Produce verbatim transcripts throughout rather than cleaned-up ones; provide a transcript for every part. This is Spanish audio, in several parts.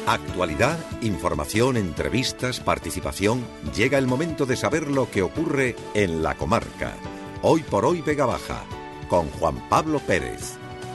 Actualidad, información, entrevistas, participación. Llega el momento de saber lo que ocurre en la comarca. Hoy por hoy Vega Baja, con Juan Pablo Pérez.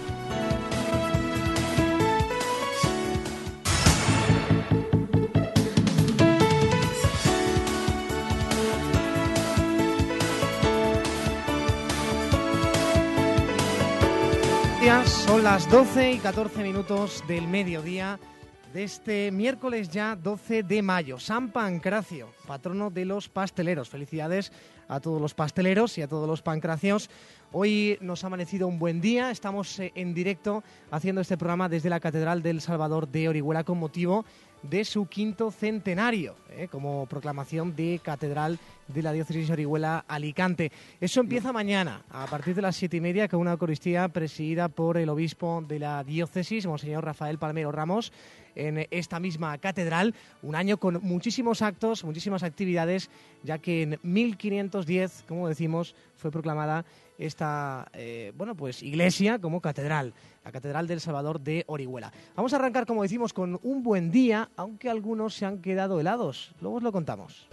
Son las doce y catorce minutos del mediodía de este miércoles ya doce de mayo. San Pancracio, patrono de los pasteleros. Felicidades a todos los pasteleros y a todos los pancracios. Hoy nos ha amanecido un buen día. Estamos en directo haciendo este programa desde la Catedral del Salvador de Orihuela con motivo de su quinto centenario, ¿eh? como proclamación de Catedral de la Diócesis de Orihuela-Alicante. Eso empieza mañana, a partir de las siete y media, con una Eucaristía presidida por el obispo de la diócesis, Monseñor Rafael Palmero Ramos, en esta misma catedral. Un año con muchísimos actos, muchísimas actividades, ya que en mil quinientos diez, como decimos, fue proclamada esta eh, bueno, pues iglesia como catedral, la Catedral del Salvador de Orihuela. Vamos a arrancar, como decimos, con un buen día, aunque algunos se han quedado helados. Luego os lo contamos.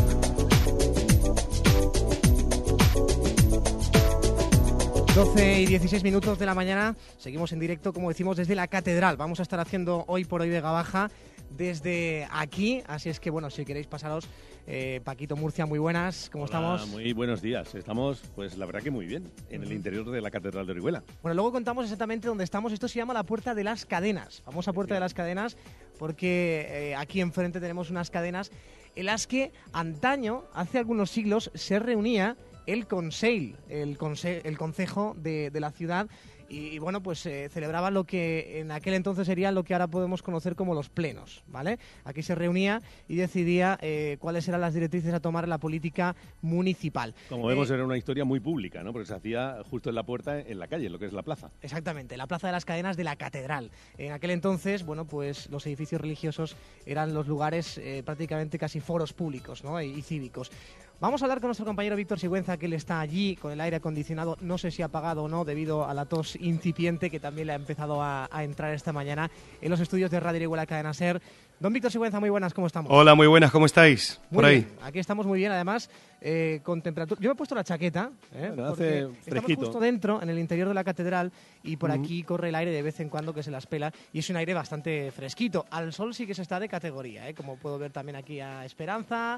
doce y dieciséis minutos de la mañana, seguimos en directo, como decimos, desde la Catedral. Vamos a estar haciendo hoy por hoy Vega Baja desde aquí, así es que, bueno, si queréis pasaros, eh, Paquito Murcia, muy buenas, ¿cómo Hola, estamos? Muy buenos días, estamos, pues la verdad que muy bien, en el interior de la Catedral de Orihuela. Bueno, luego contamos exactamente dónde estamos. Esto se llama la Puerta de las Cadenas, famosa Puerta de las Cadenas, porque eh, aquí enfrente tenemos unas cadenas en las que antaño, hace algunos siglos, se reunía el Conseil, el, conse el concejo de, de la ciudad, y, y bueno, pues se eh, celebraba lo que en aquel entonces sería lo que ahora podemos conocer como los plenos, ¿vale? Aquí se reunía y decidía eh, cuáles eran las directrices a tomar en la política municipal. Como eh, vemos, era una historia muy pública, ¿no? Porque se hacía justo en la puerta, en la calle, en lo que es la plaza. Exactamente, la Plaza de las Cadenas de la Catedral. En aquel entonces, bueno, pues los edificios religiosos eran los lugares eh, prácticamente casi foros públicos, ¿no? y, y cívicos. Vamos a hablar con nuestro compañero Víctor Sigüenza, que él está allí con el aire acondicionado, no sé si apagado o no, debido a la tos incipiente que también le ha empezado a, a entrar esta mañana en los estudios de Radio Orihuela Cadena Ser. Don Víctor Sigüenza, muy buenas, ¿cómo estamos? Hola, muy buenas, ¿cómo estáis? Muy por ahí. Bien. Aquí estamos muy bien, además, eh, con temperatura. Yo me he puesto la chaqueta, ¿eh? Bueno, hace porque fresquito. estamos justo dentro, en el interior de la catedral, y por Uh-huh. aquí corre el aire de vez en cuando que se las pela, y es un aire bastante fresquito. Al sol sí que se está de categoría, ¿eh? Como puedo ver también aquí a Esperanza,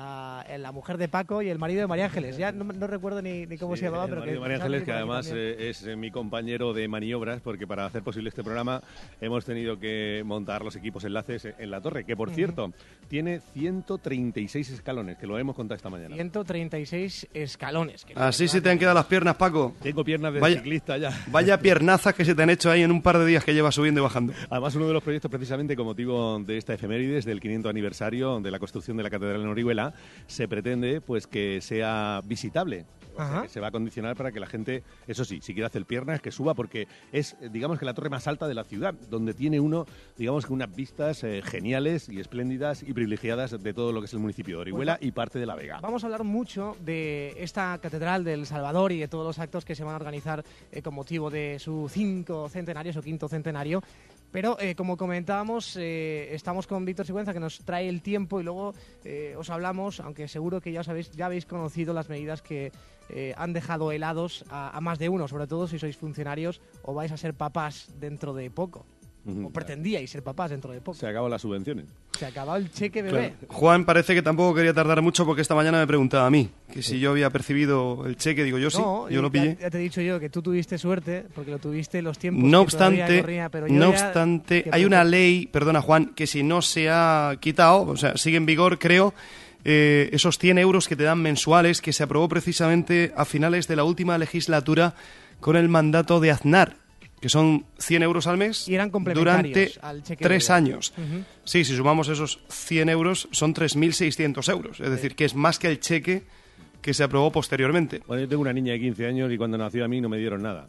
a la mujer de Paco y el marido de María Ángeles. Ya no, no recuerdo ni, ni cómo Sí, se llamaba, el pero marido que de María Ángeles, que además también. eh, es eh, mi compañero de maniobras, porque para hacer posible este programa hemos tenido que montar los equipos enlaces en la torre, que por Uh-huh. cierto tiene ciento treinta y seis escalones, que lo hemos contado esta mañana. ciento treinta y seis escalones. Que Así se te han quedado las piernas, Paco. Tengo piernas de Vaya- ciclista ya. Vaya piernazas que se te han hecho ahí en un par de días que llevas subiendo y bajando. Además, uno de los proyectos, precisamente con motivo de esta efemérides del quinto aniversario de la construcción de la Catedral en Orihuela, se pretende pues que sea visitable. O sea, Ajá. que se va a condicionar para que la gente, eso sí, si quiere hacer piernas, que suba, porque es, digamos, que la torre más alta de la ciudad, donde tiene uno, digamos, que unas vistas eh, geniales y espléndidas y privilegiadas de todo lo que es el municipio de Orihuela Pues va- y parte de La Vega. Vamos a hablar mucho de esta Catedral del Salvador y de todos los actos que se van a organizar eh, con motivo de su cinco centenario, su quinto centenario. Pero, eh, como comentábamos, eh, estamos con Víctor Sigüenza, que nos trae el tiempo, y luego eh, os hablamos, aunque seguro que ya, os habéis, ya habéis conocido las medidas que eh, han dejado helados a, a más de uno, sobre todo si sois funcionarios o vais a ser papás dentro de poco. Ujú. O pretendíais ser papás dentro de poco. Se acaban las subvenciones. Se ha acabado el cheque bebé. Juan parece que tampoco quería tardar mucho porque esta mañana me preguntaba a mí que si yo había percibido el cheque. Digo, yo sí, No, yo lo ya- pillé. Ya te he dicho yo que tú tuviste suerte porque lo tuviste en los tiempos. No que todavía obstante, corría, pero yo no ya- obstante, que hay por- una ley, perdona Juan, que si no se ha quitado, o sea, sigue en vigor, creo, eh, esos cien euros que te dan mensuales, que se aprobó precisamente a finales de la última legislatura con el mandato de Aznar, que son cien euros al mes Y eran complementarios durante al cheque tres bebé. años. Ujú. Sí, si sumamos esos cien euros son tres mil seiscientos euros, es decir, que es más que el cheque que se aprobó posteriormente. Bueno, yo tengo una niña de quince años y cuando nació a mí no me dieron nada.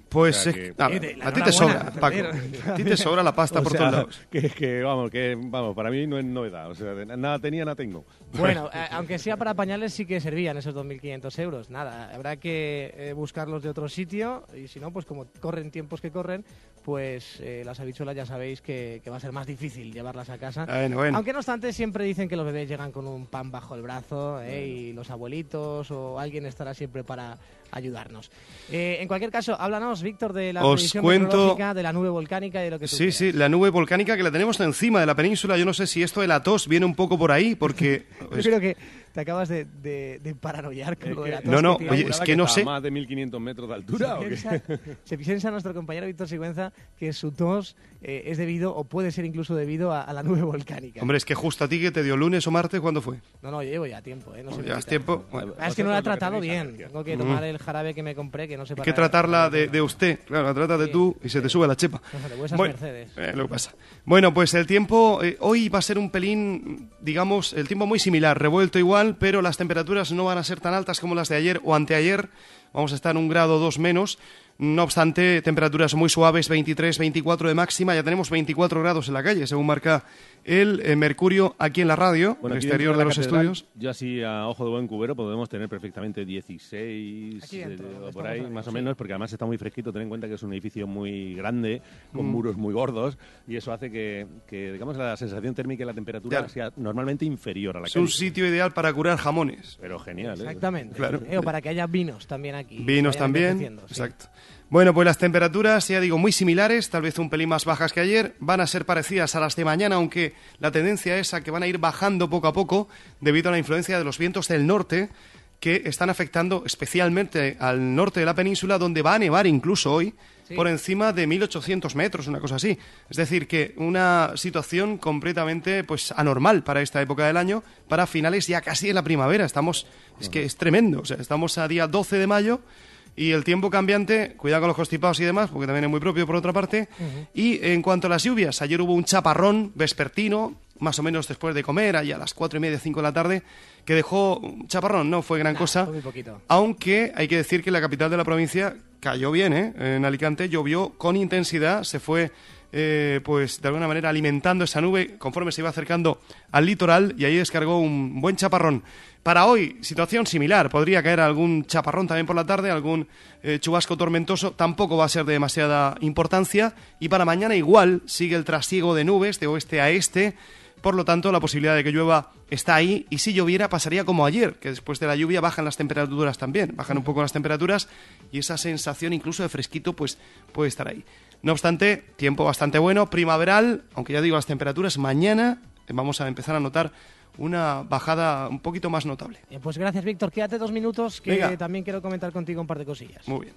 Pues O sea, es- que- a, Eh, a ti te sobra, enhorabuena, Paco. Ferrer. A ti te sobra la pasta O por sea, todos lados. Que, que, vamos, que vamos, para mí no es novedad. O sea, de- nada tenía, nada tengo. Bueno, eh, aunque sea para pañales sí que servían esos dos mil quinientos euros. Nada, habrá que eh, buscarlos de otro sitio y si no, pues como corren tiempos que corren, pues eh, las habichuelas ya sabéis que, que va a ser más difícil llevarlas a casa. Bueno, bueno. Aunque no obstante siempre dicen que los bebés llegan con un pan bajo el brazo eh, y los abuelitos o alguien estará siempre para ayudarnos. Eh, en cualquier caso, háblanos, Víctor, de la Os previsión cuento- meteorológica, de la nube volcánica y de lo que tú Sí, quieras. sí, la nube volcánica que la tenemos encima de la península. Yo no sé si esto de la tos viene un poco por ahí, porque... Yo creo que te acabas de, de, de paranoiar con Es lo de que- la tos. No, no, que te oye, iba a es ¿Juraba que no estaba sé. más de mil quinientos metros de altura o Se qué? piensa, se piensa nuestro compañero Víctor Sigüenza que su tos eh, es debido, o puede ser incluso debido a, a la nube volcánica. Hombre, es que justo a ti que te dio lunes o martes, ¿cuándo fue? No, no, yo llevo ya tiempo, ¿eh? No se me ¿Llevas quita. tiempo? Bueno, Ah, es que no la he Vosotros lo que tratado tenéis bien. alergia. Tengo que tomar el jarabe que me compré, que no sé hay para que tratarla de, de usted. Claro, la tratas de Sí. tú y se te sube la chepa. Ojo, de vuestras Bueno, mercedes. eh, lo que pasa. Bueno, pues el tiempo eh, hoy va a ser un pelín, digamos, el tiempo muy similar, revuelto igual, pero las temperaturas no van a ser tan altas como las de ayer o anteayer. Vamos a estar un grado o dos menos. No obstante, temperaturas muy suaves, veintitrés, veinticuatro de máxima. Ya tenemos veinticuatro grados en la calle, según marca el eh, mercurio aquí en la radio, Bueno, el aquí exterior dentro de los catedral, estudios. Yo así a ojo de buen cubero podemos tener perfectamente dieciséis Aquí dentro, eh, donde o por estamos ahí, ahora, más o sí. menos, porque además está muy fresquito. Ten en cuenta que es un edificio muy grande, con Mm. muros muy gordos, y eso hace que, que, digamos, la sensación térmica y la temperatura Claro. sea normalmente inferior a la Es calle. un sitio ideal para curar jamones. Pero genial, ¿eh? Exactamente. Claro. Eh, o para que haya vinos también aquí. Vinos que vayan también, envejeciendo, sí. exacto. Bueno, pues las temperaturas, ya digo, muy similares, tal vez un pelín más bajas que ayer, van a ser parecidas a las de mañana, aunque la tendencia es a que van a ir bajando poco a poco debido a la influencia de los vientos del norte que están afectando especialmente al norte de la península, donde va a nevar incluso hoy, Sí. por encima de mil ochocientos metros, una cosa así. Es decir, que una situación completamente pues anormal para esta época del año, para finales ya casi de la primavera. Estamos, es que es tremendo, o sea, estamos a día doce de mayo y el tiempo cambiante, cuidado con los constipados y demás, porque también es muy propio por otra parte. Y en cuanto a las lluvias, ayer hubo un chaparrón vespertino, más o menos después de comer, ahí a las cuatro y media, cinco de la tarde, que dejó un chaparrón, no fue gran Nah, cosa. fue muy poquito. Aunque hay que decir que en la capital de la provincia cayó bien, ¿eh? En Alicante llovió con intensidad, se fue, eh, pues de alguna manera alimentando esa nube conforme se iba acercando al litoral y ahí descargó un buen chaparrón. Para hoy, situación similar, podría caer algún chaparrón también por la tarde, algún eh, chubasco tormentoso, tampoco va a ser de demasiada importancia. Y para mañana igual sigue el trasiego de nubes de oeste a este. Por lo tanto, la posibilidad de que llueva está ahí y si lloviera pasaría como ayer, que después de la lluvia bajan las temperaturas también, bajan un poco las temperaturas y esa sensación incluso de fresquito pues puede estar ahí. No obstante, tiempo bastante bueno, primaveral, aunque ya digo las temperaturas, mañana vamos a empezar a notar una bajada un poquito más notable. Eh, pues gracias, Víctor. Quédate dos minutos que Venga. también quiero comentar contigo un par de cosillas. Muy bien.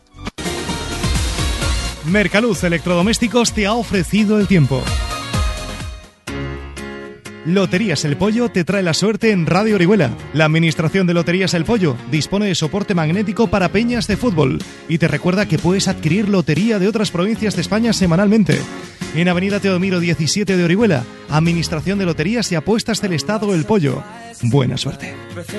Mercaluz Electrodomésticos te ha ofrecido el tiempo. Loterías El Pollo te trae la suerte en Radio Orihuela. La Administración de Loterías El Pollo dispone de soporte magnético para peñas de fútbol y te recuerda que puedes adquirir lotería de otras provincias de España semanalmente. En Avenida Teodomiro diecisiete de Orihuela, Administración de Loterías y Apuestas del Estado El Pollo. Buena suerte.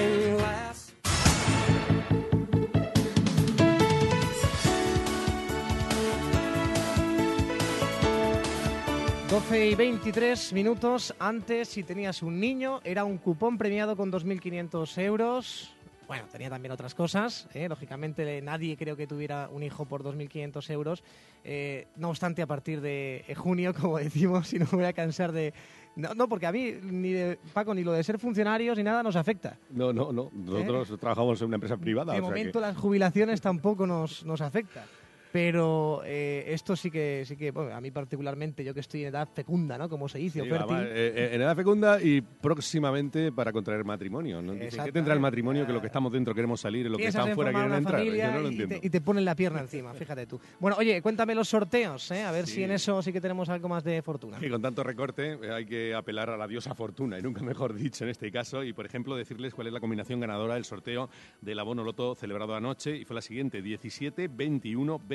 doce y veintitrés minutos. Antes, si tenías un niño, era un cupón premiado con dos mil quinientos euros. Bueno, tenía también otras cosas. ¿eh? Lógicamente, nadie creo que tuviera un hijo por dos mil quinientos euros. Eh, no obstante, a partir de junio, como decimos, y no me voy a cansar de... No, no, porque a mí, ni de Paco, ni lo de ser funcionarios, ni nada nos afecta. No, no, no. Nosotros trabajamos en una empresa privada. De o sea momento, que- las jubilaciones tampoco nos, nos afecta. Pero eh, esto sí que, sí que bueno, a mí particularmente, yo que estoy en edad fecunda, ¿no? Como se dice, o Sí, fértil. además, eh, eh, en edad fecunda y próximamente para contraer matrimonio. ¿no? Dicen, Exacto. ¿qué tendrá el matrimonio que lo que estamos dentro queremos salir y lo que Piensas están en fuera formar quieren una entrar? familia Yo no lo y, entiendo. te, y te ponen la pierna encima, fíjate tú. Bueno, oye, cuéntame los sorteos, ¿eh? A ver Sí. si en eso sí que tenemos algo más de fortuna. Y con tanto recorte eh, hay que apelar a la diosa fortuna, y nunca mejor dicho en este caso, y por ejemplo decirles cuál es la combinación ganadora del sorteo del abono loto celebrado anoche, y fue la siguiente: diecisiete, veintiuno, veinte.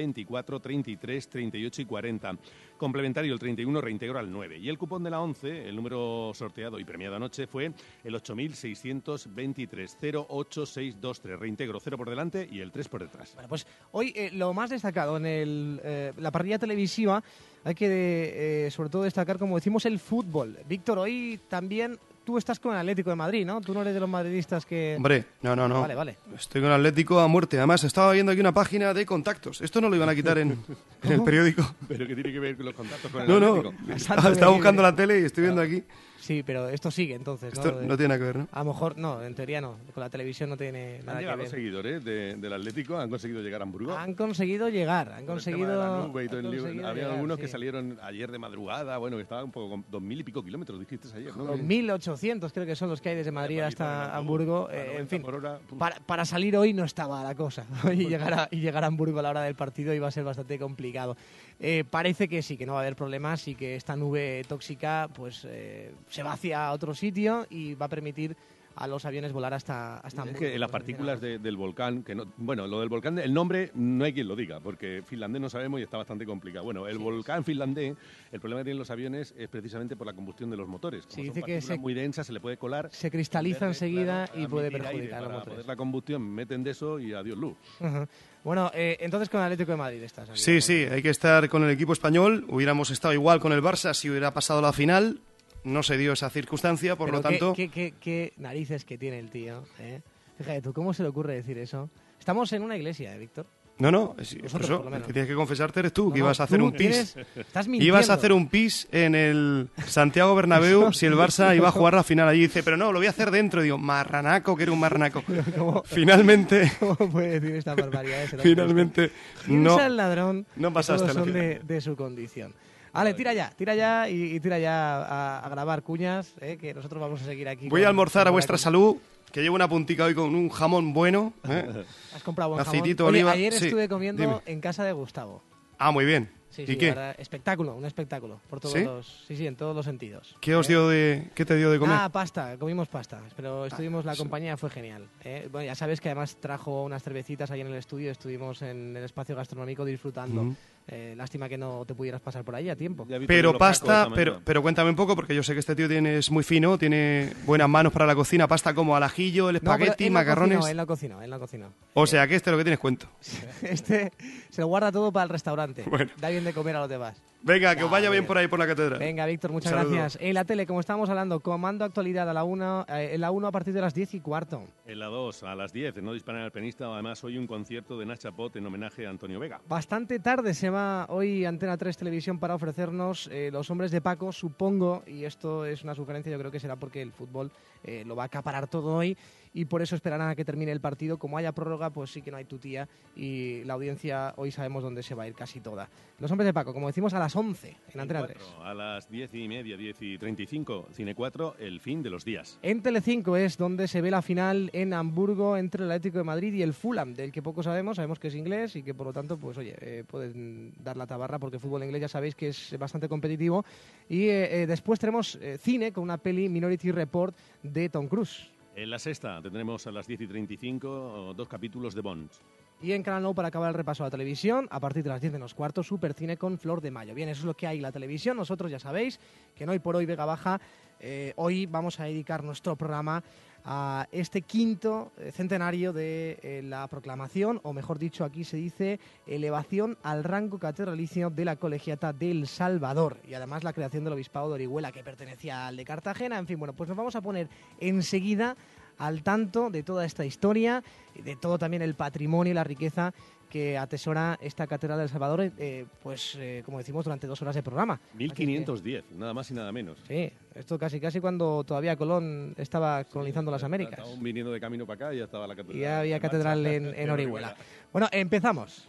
veinticuatro, treinta y tres, treinta y ocho y cuarenta. Complementario el treinta y uno, reintegro al nueve. Y el cupón de la once, el número sorteado y premiado anoche, fue el ocho mil seiscientos veintitrés, cero ocho seis dos tres. Reintegro cero por delante y el tres por detrás. Bueno, pues hoy eh, lo más destacado en el, eh, la parrilla televisiva, hay que de, eh, sobre todo destacar, como decimos, el fútbol. Víctor, hoy también tú estás con el Atlético de Madrid, ¿no? Tú no eres de los madridistas que... Hombre, no, no, no. Vale, vale. Estoy con el Atlético a muerte. Además, estaba viendo aquí una página de contactos. Esto no lo iban a quitar en, en el periódico. ¿Pero qué tiene que ver con los contactos con el No, no. Atlético? Estaba, estaba buscando la tele y estoy viendo aquí. Sí, pero esto sigue entonces, ¿no? Esto no tiene nada que ver, ¿no? A lo mejor, no, en teoría no. Con la televisión no tiene Han nada que llegado ver. los seguidores de, del Atlético, han conseguido llegar a Hamburgo. Han conseguido llegar, han Con el tema conseguido... de la nube y todo han el lío. conseguido Había llegar, algunos sí. que salieron ayer de madrugada, bueno, que estaban un poco con dos mil y pico kilómetros, dijiste ayer, ¿no? dos mil ochocientos creo que son los que hay desde Madrid hasta Hamburgo. Eh, en fin, por hora, puf. para, para salir hoy no estaba la cosa. Y llegar, a, y llegar a Hamburgo a la hora del partido iba a ser bastante complicado. Eh, parece que sí, que no va a haber problemas y que esta nube tóxica pues eh, se va hacia otro sitio y va a permitir a los aviones volar hasta, hasta Es Hamburgo. que las partículas de- del volcán, que no, bueno, lo del volcán, el nombre no hay quien lo diga, porque finlandés no sabemos y está bastante complicado. Bueno, el Sí, volcán finlandés, el problema que tienen los aviones es precisamente por la combustión de los motores. Como Sí, son dice que partículas se- muy densas, se le puede colar. Se cristaliza Verde, enseguida claro, y para puede emitir aire, perjudicar a los para motores. poder la combustión, meten de eso y adiós luz. Ujú. Bueno, eh, entonces con el Atlético de Madrid estás. aquí, Sí, ¿no? sí, hay que estar con el equipo español. Hubiéramos estado igual con el Barça si hubiera pasado la final. No se dio esa circunstancia, por Pero lo qué- tanto... Qué, qué- qué narices que tiene el tío, ¿eh? Fíjate tú, ¿cómo se le ocurre decir eso? Estamos en una iglesia, ¿eh, Víctor? No, no, es- por Nosotros, eso, por lo menos. el que tienes que confesarte eres tú, No, que no, ibas a hacer tú un pis. tienes- Estás mintiendo. Ibas a hacer un pis en el Santiago Bernabéu si el Barça iba a jugar la final allí. Dice, pero no, lo voy a hacer dentro. Digo, marranaco, que era un marranaco. ¿Cómo, Finalmente, cómo puede decir esta barbaridad? finalmente, no. Piensa el ladrón no que pasaste todos la son de, final. de su condición. Vale, tira ya, tira ya y, y tira ya a, a grabar cuñas, ¿eh? Que nosotros vamos a seguir aquí. Voy con- a almorzar a con vuestra la- salud, que llevo una puntica hoy con un jamón bueno. ¿eh? Has comprado buen jamón. Aceitito, Oye, oliva, ayer sí, estuve comiendo dime. en casa de Gustavo. Ah, muy bien. Sí, ¿Y sí, qué? la verdad, espectáculo, un espectáculo. Por todos ¿Sí? los, sí, sí, en todos los sentidos. ¿Qué os ¿Eh? dio de, qué te dio de comer? Ah, pasta, comimos pasta, pero estuvimos, la sí. compañía fue genial. ¿eh? Bueno, ya sabes que además trajo unas cervecitas ahí en el estudio, estuvimos en el espacio gastronómico disfrutando. Ujú. Eh, lástima que no te pudieras pasar por ahí a tiempo. Ya vi Pero los pasta, tacos esta pero, mañana. pero cuéntame un poco, porque yo sé que este tío tiene, es muy fino, tiene buenas manos para la cocina, pasta como al ajillo, el No, pero espagueti, él no macarrones. cocinó, él no cocinó, él no cocinó. O sea, que este es lo que tienes cuento. Este se lo guarda todo para el restaurante. Bueno. Da bien de comer a los demás. Venga, que os Ya, vaya muy bien bien. por ahí por la catedral. Venga, Víctor, muchas Un saludo. gracias. En la tele, como estábamos hablando, comando actualidad a la una, eh, en la uno a partir de las diez y cuarto. En la dos, a las diez, No disparan al pianista. Además, hoy un concierto de Nacha Pot en homenaje a Antonio Vega. Bastante tarde se va hoy Antena tres Televisión para ofrecernos eh, Los Hombres de Paco, supongo, y esto es una sugerencia, yo creo que será porque el fútbol eh, lo va a acaparar todo hoy y por eso esperarán a que termine el partido. Como haya prórroga, pues sí que no hay tutía y la audiencia hoy sabemos dónde se va a ir casi toda. Los Hombres de Paco, como decimos, a las once en Antena tres. cuatro, a las diez y media, diez y treinta y cinco, Cine cuatro, El fin de los días. En Telecinco es donde se ve la final en Hamburgo entre el Atlético de Madrid y el Fulham, del que poco sabemos, sabemos que es inglés y que por lo tanto, pues oye, eh, pueden dar la tabarra porque el fútbol inglés ya sabéis que es bastante competitivo. Y eh, eh, después tenemos eh, cine con una peli Minority Report de Tom Cruise. En la sexta tendremos a las diez y treinta y cinco dos capítulos de Bond. Y en Canal Nou, para acabar el repaso a la televisión, a partir de las diez menos cuarto, Supercine con Flor de Mayo. Bien, eso es lo que hay en la televisión. Nosotros ya sabéis que en Hoy por Hoy Vega Baja, eh, hoy vamos a dedicar nuestro programa a este quinto eh, centenario de eh, la proclamación, o mejor dicho, aquí se dice elevación al rango catedralicio de la Colegiata del Salvador. Y además la creación del Obispado de Orihuela, que pertenecía al de Cartagena. En fin, bueno, pues nos vamos a poner enseguida al tanto de toda esta historia, de todo también el patrimonio y la riqueza que atesora esta Catedral del Salvador, eh, pues eh, como decimos, durante dos horas de programa. mil quinientos diez, nada más y nada menos. Así que, sí, esto casi casi cuando todavía Colón estaba colonizando las Ya- Américas. Estaban viniendo de camino para acá y ya estaba la catedral. Y ya había en catedral marcha. en, en Orihuela. Bueno, empezamos.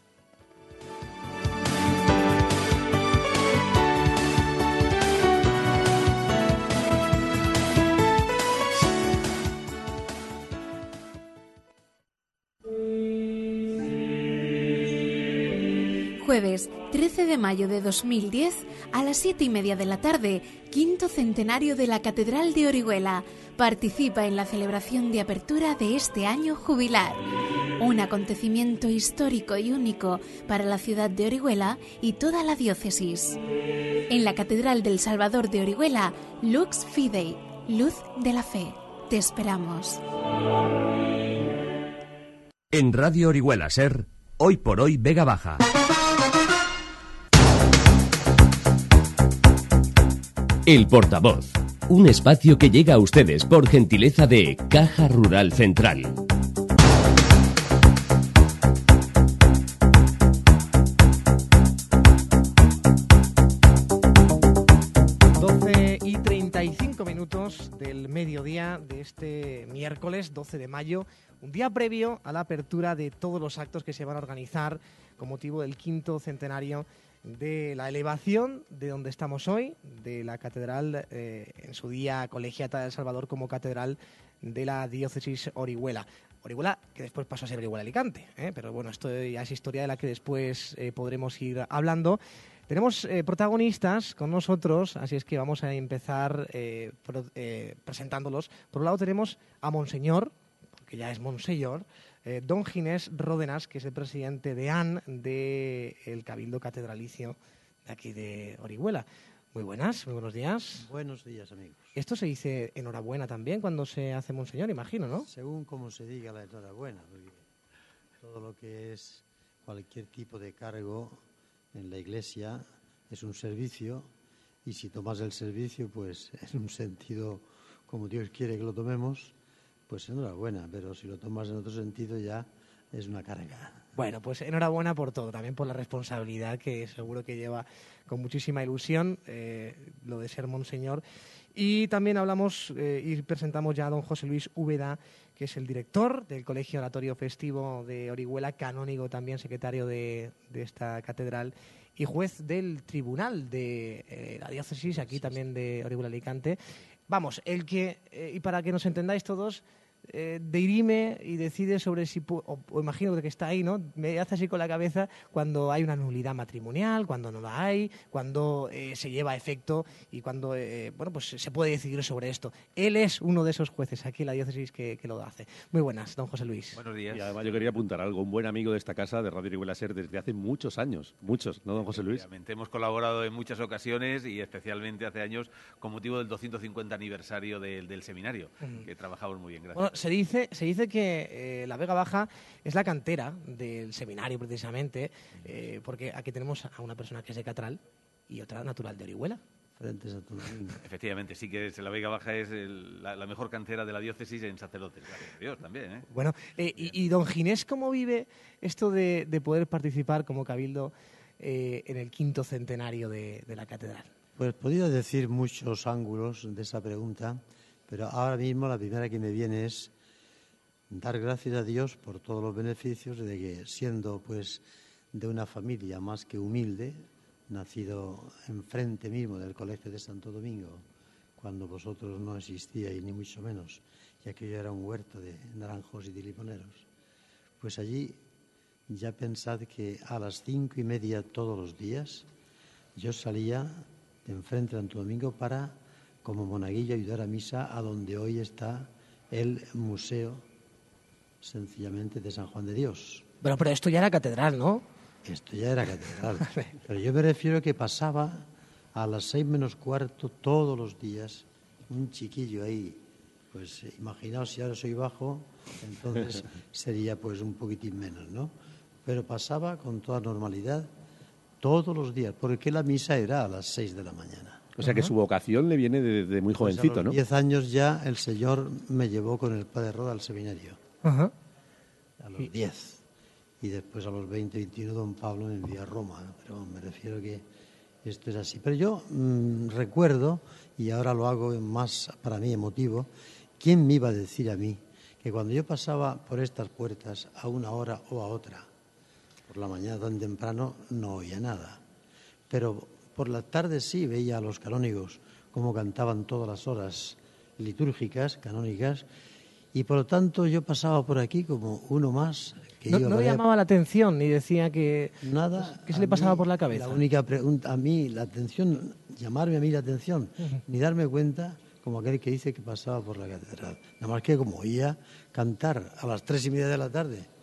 Jueves trece de mayo de dos mil diez a las siete y media de la tarde, quinto centenario de la Catedral de Orihuela. Participa en la celebración de apertura de este año jubilar. Un acontecimiento histórico y único para la ciudad de Orihuela y toda la diócesis. En la Catedral del Salvador de Orihuela, Lux Fidei, Luz de la Fe. Te esperamos. En Radio Orihuela Ser, hoy por hoy Vega Baja. El Portavoz, un espacio que llega a ustedes por gentileza de Caja Rural Central. doce y treinta y cinco minutos del mediodía de este miércoles doce de mayo, un día previo a la apertura de todos los actos que se van a organizar con motivo del quinto centenario de la elevación de donde estamos hoy, de la catedral, eh, en su día colegiata de El Salvador, como catedral de la diócesis Orihuela. Orihuela, que después pasó a ser Orihuela Alicante, ¿eh? Pero bueno, esto ya es historia de la que después eh, podremos ir hablando. Tenemos eh, protagonistas con nosotros, así es que vamos a empezar eh, pro, eh, presentándolos. Por un lado tenemos a Monseñor, porque ya es Monseñor, Eh, don Ginés Ródenas, que es el presidente de A N, del Cabildo Catedralicio de aquí de Orihuela. Muy buenas, muy buenos días. Buenos días, amigos. Esto se dice enhorabuena también cuando se hace Monseñor, imagino, ¿no? Según como se diga la enhorabuena, porque todo lo que es cualquier tipo de cargo en la Iglesia es un servicio, y si tomas el servicio, pues en un sentido como Dios quiere que lo tomemos, pues enhorabuena, pero si lo tomas en otro sentido ya es una carga. Bueno, pues enhorabuena por todo, también por la responsabilidad que seguro que lleva con muchísima ilusión, eh, lo de ser Monseñor. Y también hablamos eh, y presentamos ya a don José Luis Úbeda, que es el director del Colegio Oratorio Festivo de Orihuela, canónigo también, secretario de, de esta catedral y juez del tribunal de eh, la diócesis, aquí también de Orihuela Alicante. Vamos, el que, eh, y para que nos entendáis todos, eh, dirime y decide sobre si, o, o imagino que está ahí, ¿no? Me hace así con la cabeza cuando hay una nulidad matrimonial, cuando no la hay, cuando eh, se lleva a efecto y cuando, eh, bueno, pues se puede decidir sobre esto. Él es uno de esos jueces aquí en la diócesis que, que lo hace. Muy buenas, don José Luis. Buenos días. Y además yo quería apuntar algo, un buen amigo de esta casa, de Radio Orihuela Ser, desde hace muchos años, muchos, ¿no, don José Luis? Hemos colaborado en muchas ocasiones y especialmente hace años con motivo del doscientos cincuenta aniversario del, del seminario, mm. que trabajamos muy bien, gracias. Bueno, se dice, se dice que eh, la Vega Baja es la cantera del seminario precisamente, eh, porque aquí tenemos a una persona que es de Catral y otra natural de Orihuela. Frente a Santo Domingo. Efectivamente, sí que es, la Vega Baja es el, la, la mejor cantera de la diócesis en sacerdotes, gracias a Dios también. ¿eh? Bueno, eh, y, y don Ginés, ¿cómo vive esto de, de poder participar como cabildo eh, en el quinto centenario de, de la catedral? Pues podría decir muchos ángulos de esa pregunta, pero ahora mismo la primera que me viene es dar gracias a Dios por todos los beneficios de que, siendo pues de una familia más que humilde, nacido enfrente mismo del Colegio de Santo Domingo, cuando vosotros no existíais ni mucho menos, y aquello era un huerto de naranjos y de limoneros, pues allí ya pensad que a las cinco y media todos los días yo salía de enfrente de Santo Domingo para, como monaguillo, ayudar a misa a donde hoy está el museo, sencillamente, de San Juan de Dios. Bueno, pero esto ya era catedral, ¿no? Esto ya era catedral. Pero yo me refiero que pasaba a las seis menos cuarto todos los días un chiquillo ahí. Pues imaginaos, si ahora soy bajo, entonces sería pues un poquitín menos, ¿no? Pero pasaba con toda normalidad todos los días, porque la misa era a las seis de la mañana. O sea que su vocación le viene desde muy jovencito, pues a los ¿no? diez años ya el Señor me llevó con el Padre Roda al seminario. Ajá. A los diez. Y después a los veinte, veintiuno, don Pablo me envió a Roma. Pero me refiero que esto es así. Pero yo mmm, recuerdo, y ahora lo hago más para mí emotivo, ¿quién me iba a decir a mí que cuando yo pasaba por estas puertas a una hora o a otra, por la mañana tan temprano no oía nada, pero por la tarde sí veía a los canónigos cómo cantaban todas las horas litúrgicas, canónicas, y por lo tanto yo pasaba por aquí como uno más que no, iba no a le ver... llamaba la atención ni decía que nada. ¿Qué se le pasaba mí, por la cabeza? La única pregunta, a mí la atención, llamarme a mí la atención, uh-huh. ni darme cuenta, como aquel que dice que pasaba por la catedral. Nada más que como oía cantar a las tres y media de la tarde,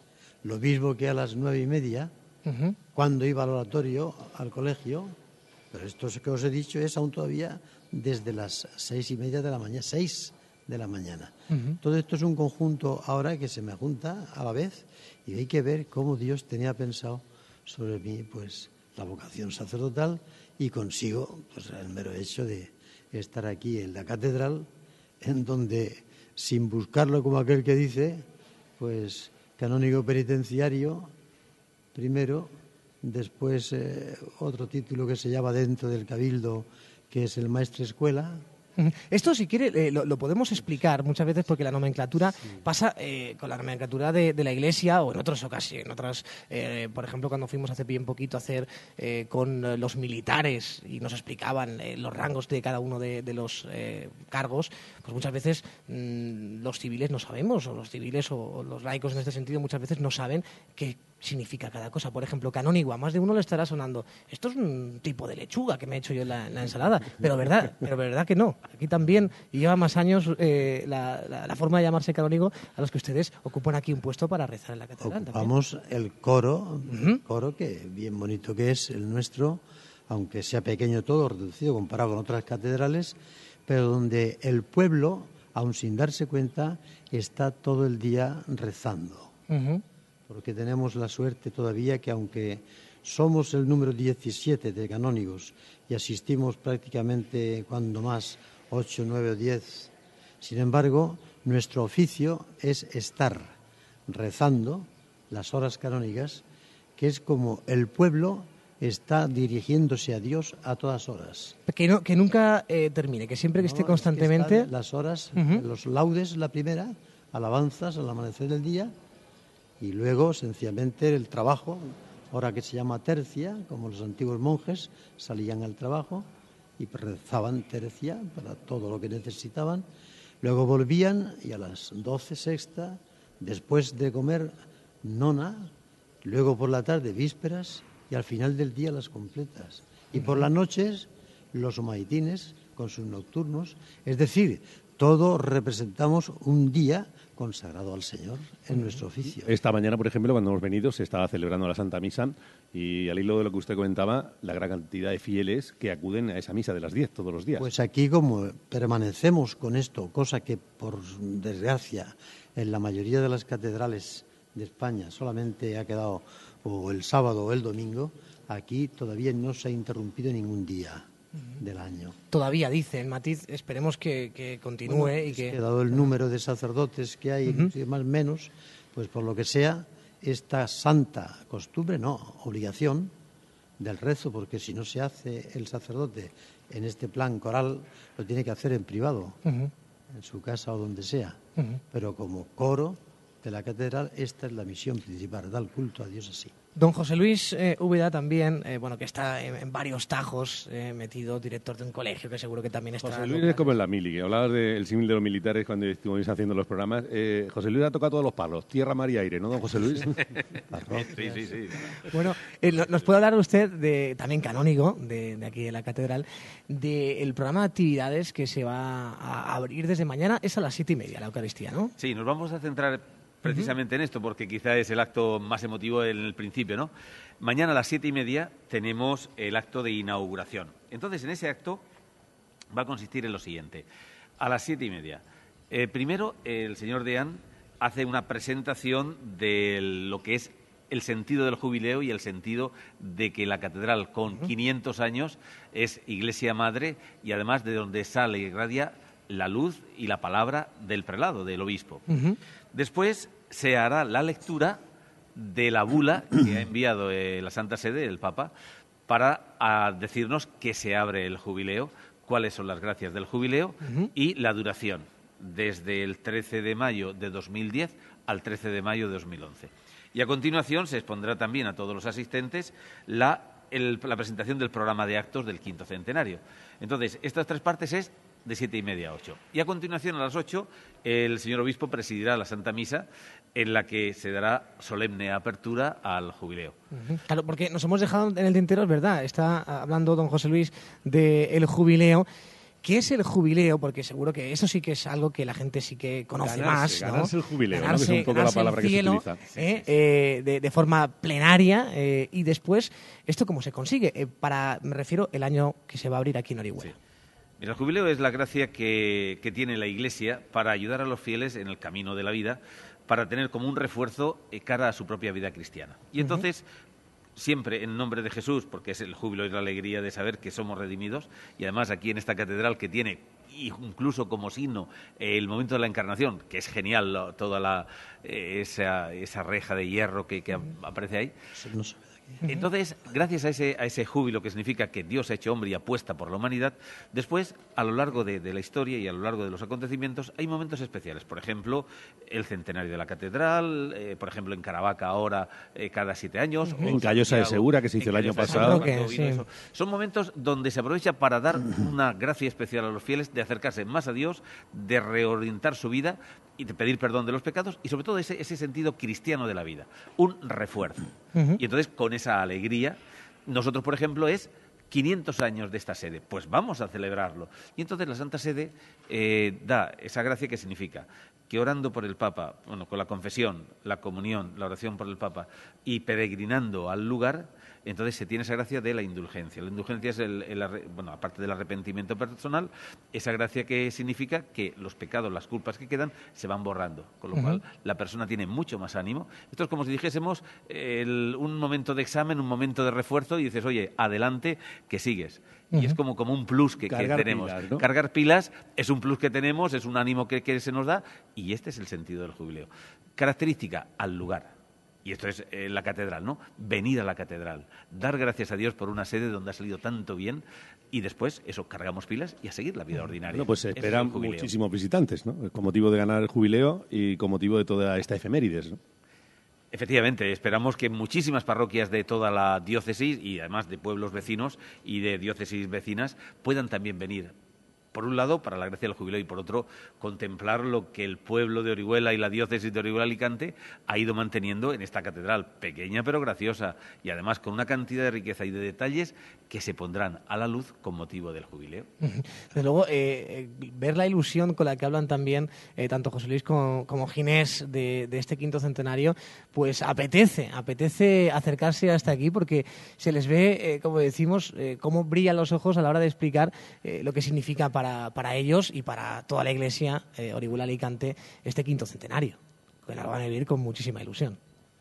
lo mismo que a las nueve y media, uh-huh. cuando iba al oratorio, al colegio, pero esto que os he dicho es aún todavía desde las seis y media de la mañana, seis de la mañana. Uh-huh. Todo esto es un conjunto ahora que se me junta a la vez y hay que ver cómo Dios tenía pensado sobre mí, pues, la vocación sacerdotal, y consigo, pues, el mero hecho de estar aquí en la catedral, en donde, sin buscarlo como aquel que dice, pues, canónigo penitenciario, primero, después eh, otro título que se llama dentro del Cabildo, que es el maestre escuela. Esto, si quiere, eh, lo, lo podemos explicar muchas veces porque la nomenclatura sí. pasa eh, con la nomenclatura de, de la Iglesia o en otras ocasiones, en otras, eh, por ejemplo, cuando fuimos hace bien poquito a hacer eh, con los militares y nos explicaban eh, los rangos de cada uno de, de los eh, cargos, pues muchas veces mmm, los civiles no sabemos, o los civiles o, o los laicos en este sentido muchas veces no saben qué significa cada cosa. Por ejemplo, canónigo, a más de uno le estará sonando, esto es un tipo de lechuga que me he hecho yo en la, en la ensalada, pero verdad, pero verdad que no. Aquí también, y lleva más años eh, la, la, la forma de llamarse canónigo, a los que ustedes ocupan aquí un puesto para rezar en la catedral. Ocupamos también. el coro, uh-huh. el coro que bien bonito que es el nuestro, aunque sea pequeño todo, reducido comparado con otras catedrales, pero donde el pueblo, aun sin darse cuenta, está todo el día rezando. Uh-huh. Porque tenemos la suerte todavía que, aunque somos el número diecisiete de canónigos y asistimos prácticamente, cuando más, ocho, nueve o diez, sin embargo, nuestro oficio es estar rezando las horas canónicas, que es como el pueblo está dirigiéndose a Dios a todas horas. Que, no, que nunca eh, termine, que siempre que no, esté constantemente... Es que las horas, uh-huh. los laudes, la primera, alabanzas al amanecer del día, y luego, sencillamente, el trabajo, ahora que se llama tercia, como los antiguos monjes salían al trabajo y rezaban tercia para todo lo que necesitaban. Luego volvían y a las doce sexta, después de comer nona, luego por la tarde vísperas y al final del día las completas. Y por las noches los maitines con sus nocturnos, es decir, todos representamos un día consagrado al Señor en nuestro oficio. Esta mañana, por ejemplo, cuando hemos venido, se estaba celebrando la Santa Misa y, al hilo de lo que usted comentaba, la gran cantidad de fieles que acuden a esa misa de las diez todos los días. Pues aquí, como permanecemos con esto, cosa que, por desgracia, en la mayoría de las catedrales de España solamente ha quedado o el sábado o el domingo, aquí todavía no se ha interrumpido ningún día del año. Todavía, dice el matiz, esperemos que, que continúe. Bueno, y que... que dado el número de sacerdotes que hay, uh-huh. más o menos, pues por lo que sea, esta santa costumbre, no, obligación del rezo, porque si no se hace el sacerdote en este plan coral, lo tiene que hacer en privado, uh-huh. en su casa o donde sea. Uh-huh. Pero como coro de la catedral, esta es la misión principal, dar culto a Dios así. Don José Luis eh, Úbeda también, eh, bueno, que está en, en varios tajos eh, metido, director de un colegio, que seguro que también está... José Luis es como en la mili, que hablabas del símil de los militares cuando estuvimos haciendo los programas. Eh, José Luis ha tocado todos los palos, tierra, mar y aire, ¿no, don José Luis? Sí, sí, sí. Bueno, eh, nos puede hablar usted, de también canónigo, de, de aquí de la catedral, del programa de actividades que se va a abrir desde mañana. Es a las siete y media la Eucaristía, ¿no? Sí, nos vamos a centrar precisamente uh-huh. en esto, porque quizá es el acto más emotivo en el principio, ¿no? Mañana a las siete y media tenemos el acto de inauguración. Entonces, en ese acto va a consistir en lo siguiente. A las siete y media, eh, primero el señor deán hace una presentación de lo que es el sentido del jubileo y el sentido de que la catedral, con uh-huh. quinientos años, es iglesia madre y además de donde sale y irradia la luz y la palabra del prelado, del obispo. Uh-huh. Después se hará la lectura de la bula que ha enviado eh, la Santa Sede, el Papa, para a, decirnos que se abre el jubileo, cuáles son las gracias del jubileo uh-huh. y la duración, desde el trece de mayo de dos mil diez al trece de mayo de dos mil once. Y a continuación se expondrá también a todos los asistentes la, el, la presentación del programa de actos del quinto centenario. Entonces, estas tres partes es de siete y media a ocho. Y a continuación, a las ocho, el señor obispo presidirá la Santa Misa, en la que se dará solemne apertura al jubileo. Uh-huh. Claro, porque nos hemos dejado en el tintero, es verdad, está hablando don José Luis del jubileo, ¿qué es el jubileo? Porque seguro que eso sí que es algo que la gente sí que conoce ganarse, más, ¿no? Ganarse el jubileo, ganarse, ¿no? Que es un poco la palabra que se utiliza. Eh, eh, de, de forma plenaria, eh, y después, ¿esto cómo se consigue? Eh, para, me refiero, el año que se va a abrir aquí en Orihuela. Sí. Mira, el jubileo es la gracia que, que tiene la Iglesia para ayudar a los fieles en el camino de la vida, para tener como un refuerzo cara a su propia vida cristiana. Y entonces, uh-huh. siempre en nombre de Jesús, porque es el júbilo y la alegría de saber que somos redimidos, y además aquí en esta catedral que tiene incluso como signo el momento de la encarnación, que es genial lo, toda la, eh, esa, esa reja de hierro que, que aparece ahí. No se ve. Entonces, gracias a ese, a ese júbilo que significa que Dios ha hecho hombre y apuesta por la humanidad, después, a lo largo de, de la historia y a lo largo de los acontecimientos, hay momentos especiales. Por ejemplo, el centenario de la catedral, eh, por ejemplo, en Caravaca ahora eh, cada siete años. Uh-huh. En Callosa de Segura, que se hizo el año pasado. Que, sí. Son momentos donde se aprovecha para dar una gracia especial a los fieles, de acercarse más a Dios, de reorientar su vida y de pedir perdón de los pecados, y sobre todo ese, ese sentido cristiano de la vida, un refuerzo. Uh-huh. Y entonces, con esa alegría, nosotros, por ejemplo, es quinientos años de esta sede, pues vamos a celebrarlo. Y entonces la Santa Sede eh, da esa gracia que significa que orando por el Papa, bueno, con la confesión, la comunión, la oración por el Papa y peregrinando al lugar, entonces se tiene esa gracia de la indulgencia. La indulgencia es, el, el, bueno, aparte del arrepentimiento personal, esa gracia que significa que los pecados, las culpas que quedan, se van borrando, con lo uh-huh. cual la persona tiene mucho más ánimo. Esto es como si dijésemos el, un momento de examen, un momento de refuerzo, y dices, oye, adelante, que sigues. Uh-huh. Y es como, como un plus que, que tenemos. Pilas, ¿no? Cargar pilas es un plus que tenemos, es un ánimo que, que se nos da, y este es el sentido del jubileo. Característica, al lugar. Y esto es eh, la catedral, ¿no? Venir a la catedral, dar gracias a Dios por una sede donde ha salido tanto bien, y después, eso, cargamos pilas y a seguir la vida ordinaria. Bueno, pues se esperan muchísimos visitantes, ¿no? Con motivo de ganar el jubileo y con motivo de toda esta efemérides, ¿no? Efectivamente, esperamos que muchísimas parroquias de toda la diócesis y además de pueblos vecinos y de diócesis vecinas puedan también venir. Por un lado, para la gracia del jubileo, y por otro, contemplar lo que el pueblo de Orihuela y la diócesis de Orihuela-Alicante ha ido manteniendo en esta catedral, pequeña pero graciosa, y además con una cantidad de riqueza y de detalles que se pondrán a la luz con motivo del jubileo. Desde luego, eh, ver la ilusión con la que hablan también eh, tanto José Luis como, como Ginés de, de este quinto centenario, pues apetece, apetece acercarse hasta aquí, porque se les ve, eh, como decimos, eh, cómo brillan los ojos a la hora de explicar eh, lo que significa para Para, para ellos y para toda la Iglesia, eh, Orihuela-Alicante, este quinto centenario, que la van a vivir con muchísima ilusión.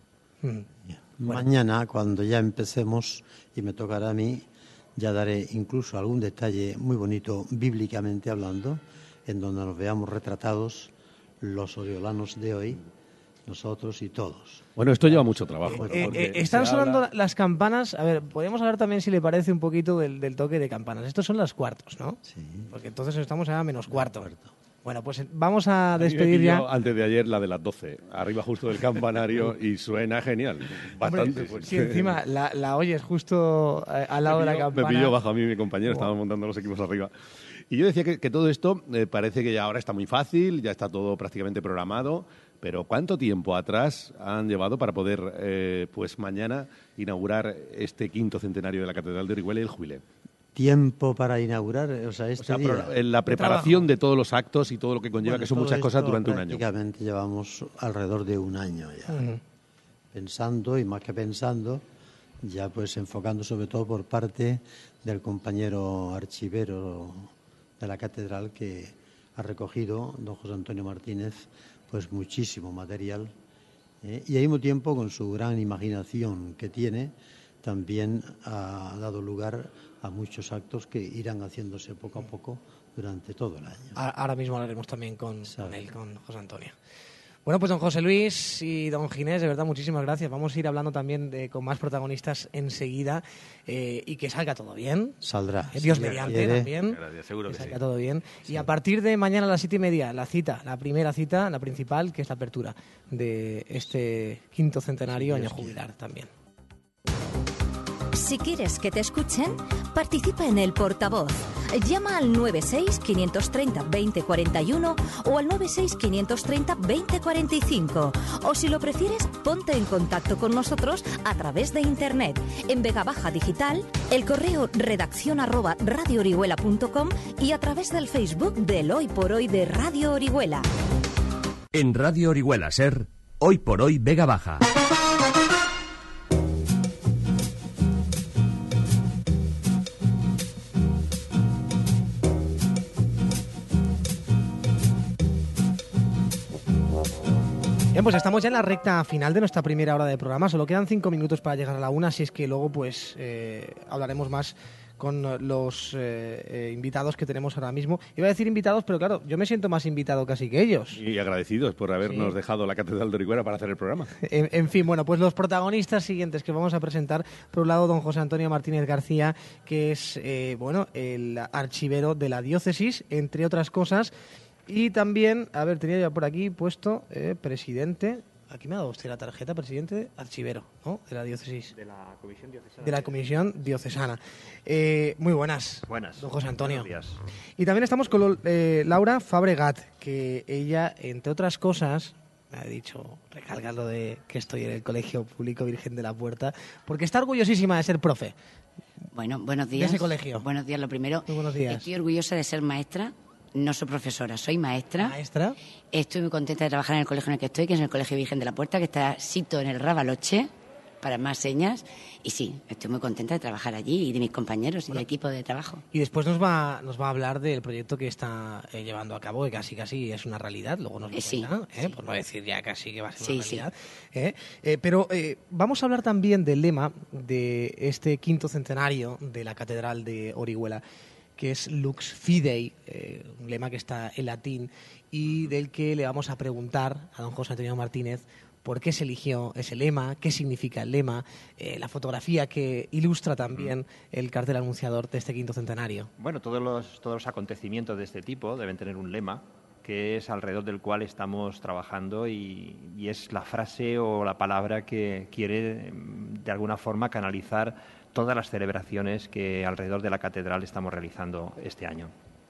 Mm. Bueno. Mañana, cuando ya empecemos, y me tocará a mí, ya daré incluso algún detalle muy bonito, bíblicamente hablando, en donde nos veamos retratados los oriolanos de hoy, nosotros y todos. Bueno, esto lleva mucho trabajo. Eh, eh, están sonando habla... las campanas. A ver, podemos hablar también, si le parece, un poquito del, del toque de campanas. Estos son las cuartos, ¿no? Sí. Porque entonces estamos a menos cuarto. cuarto. Bueno, pues vamos a despedir ya. Antes de ayer la de las doce, arriba justo del campanario, y suena genial. Bastante. Hombre, pues. Sí, encima la, la oyes justo eh, al lado pilló, de la campana. Me pilló bajo a mí mi compañero, wow. Estábamos montando los equipos arriba. Y yo decía que, que todo esto eh, parece que ya ahora está muy fácil, ya está todo prácticamente programado. Pero ¿cuánto tiempo atrás han llevado para poder, eh, pues mañana, inaugurar este quinto centenario de la Catedral de Orihuela y el jubileo? Tiempo para inaugurar, o sea, este o sea, día. En la preparación de todos los actos y todo lo que conlleva, bueno, que son muchas cosas durante un año. Prácticamente llevamos alrededor de un año ya, uh-huh. pensando, y más que pensando, ya pues enfocando sobre todo por parte del compañero archivero de la catedral, que ha recogido, don José Antonio Martínez, pues muchísimo material, ¿eh? Y al mismo tiempo, con su gran imaginación que tiene, también ha dado lugar a muchos actos que irán haciéndose poco a poco durante todo el año. Ahora mismo hablaremos también con, con él, con José Antonio. Bueno, pues don José Luis y don Ginés, de verdad, muchísimas gracias. Vamos a ir hablando también de, con más protagonistas enseguida, eh, y que salga todo bien. Saldrá. Eh, Dios mediante quiere. También. Gracias, seguro que, que salga sí. todo bien. Sí. Y a partir de mañana a las siete y media, la cita, la primera cita, la principal, que es la apertura de este quinto centenario, sí, año jubilar también. Si quieres que te escuchen, participa en El Portavoz. Llama al nueve seis, quinientos treinta, veinte cuarenta y uno o al nueve seis, quinientos treinta, veinte cuarenta y cinco. O si lo prefieres, ponte en contacto con nosotros a través de internet, en Vega Baja Digital, el correo redacción arroba radio orihuela punto com y a través del Facebook del Hoy por Hoy de Radio Orihuela. En Radio Orihuela Ser, Hoy por Hoy Vega Baja. Bien, pues estamos ya en la recta final de nuestra primera hora de programa. Solo quedan cinco minutos para llegar a la una, así es que luego pues eh, hablaremos más con los eh, eh, invitados que tenemos ahora mismo. Iba a decir invitados, pero claro, yo me siento más invitado casi que ellos. Y agradecidos por habernos sí. dejado la Catedral de Orihuela para hacer el programa. En, en fin, bueno, pues los protagonistas siguientes que vamos a presentar. Por un lado, don José Antonio Martínez García, que es eh, bueno, el archivero de la diócesis, entre otras cosas. Y también, a ver, tenía ya por aquí puesto eh, presidente, aquí me ha dado usted la tarjeta, presidente archivero, ¿no? De la diócesis. De la comisión diocesana. De la comisión diocesana. Eh, muy buenas. Buenas. Don José Antonio. Buenos días. Y también estamos con eh, Laura Fabregat, que ella, entre otras cosas, me ha dicho, recalcarlo de que estoy en el Colegio Público Virgen de la Puerta, porque está orgullosísima de ser profe. Bueno, buenos días. De ese colegio. Buenos días, lo primero. Muy buenos días. Estoy orgullosa de ser maestra. No soy profesora, soy maestra. ¿Maestra? Estoy muy contenta de trabajar en el colegio en el que estoy, que es el Colegio Virgen de la Puerta, que está sito en el Ravaloche, para más señas. Y sí, estoy muy contenta de trabajar allí y de mis compañeros bueno, y del equipo de trabajo. Y después nos va nos va a hablar del proyecto que está eh, llevando a cabo, que casi casi es una realidad. Luego nos lo eh, sí, cuenta, ¿eh? sí. Por no decir ya casi que va a ser sí, una realidad. Sí. ¿eh? Eh, pero eh, vamos a hablar también del lema de este quinto centenario de la Catedral de Orihuela, que es Lux Fidei, eh, un lema que está en latín y del que le vamos a preguntar a don José Antonio Martínez por qué se eligió ese lema, qué significa el lema, eh, la fotografía que ilustra también el cartel anunciador de este quinto centenario. Bueno, todos los, todos los acontecimientos de este tipo deben tener un lema, que es alrededor del cual estamos trabajando y, y es la frase o la palabra que quiere, de alguna forma, canalizar todas las celebraciones que alrededor de la catedral estamos realizando este año.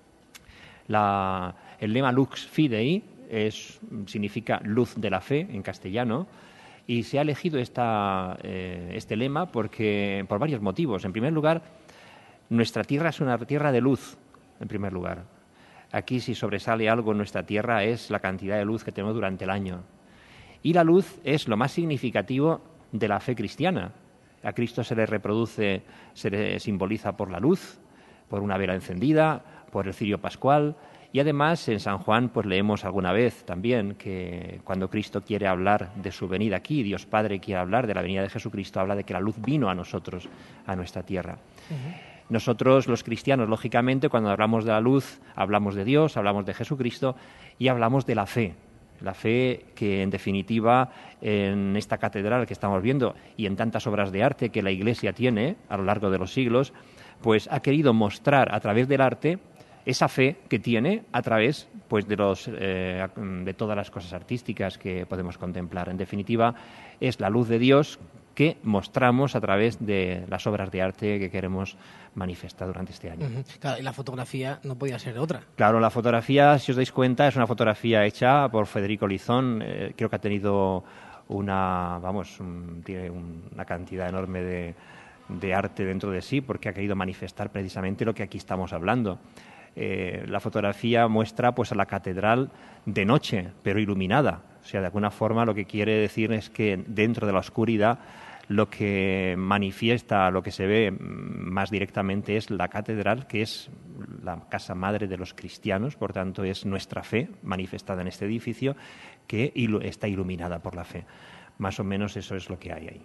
La, el lema Lux Fidei es, significa luz de la fe en castellano y se ha elegido esta, eh, este lema porque, por varios motivos. En primer lugar, nuestra tierra es una tierra de luz, en primer lugar. Aquí, si sobresale algo en nuestra tierra, es la cantidad de luz que tenemos durante el año. Y la luz es lo más significativo de la fe cristiana. A Cristo se le reproduce, se le simboliza por la luz, por una vela encendida, por el cirio pascual. Y además, en San Juan, pues leemos alguna vez también que cuando Cristo quiere hablar de su venida aquí, Dios Padre quiere hablar de la venida de Jesucristo, habla de que la luz vino a nosotros, a nuestra tierra. Uh-huh. Nosotros, los cristianos, lógicamente, cuando hablamos de la luz, hablamos de Dios, hablamos de Jesucristo y hablamos de la fe. La fe que, en definitiva, en esta catedral que estamos viendo y en tantas obras de arte que la Iglesia tiene a lo largo de los siglos, pues ha querido mostrar a través del arte esa fe que tiene a través pues, de, los, eh, de todas las cosas artísticas que podemos contemplar. En definitiva, es la luz de Dios que mostramos a través de las obras de arte que queremos manifestar durante este año. Uh-huh. Claro, y la fotografía no podía ser otra. Claro, la fotografía, si os dais cuenta, es una fotografía hecha por Federico Lizón. Eh, creo que ha tenido una, vamos, un, tiene una cantidad enorme de, de arte dentro de sí, porque ha querido manifestar precisamente lo que aquí estamos hablando. Eh, la fotografía muestra pues a la catedral de noche, pero iluminada. O sea, de alguna forma lo que quiere decir es que dentro de la oscuridad lo que manifiesta, lo que se ve más directamente es la catedral, que es la casa madre de los cristianos, por tanto es nuestra fe manifestada en este edificio que ilu- está iluminada por la fe. Más o menos eso es lo que hay ahí.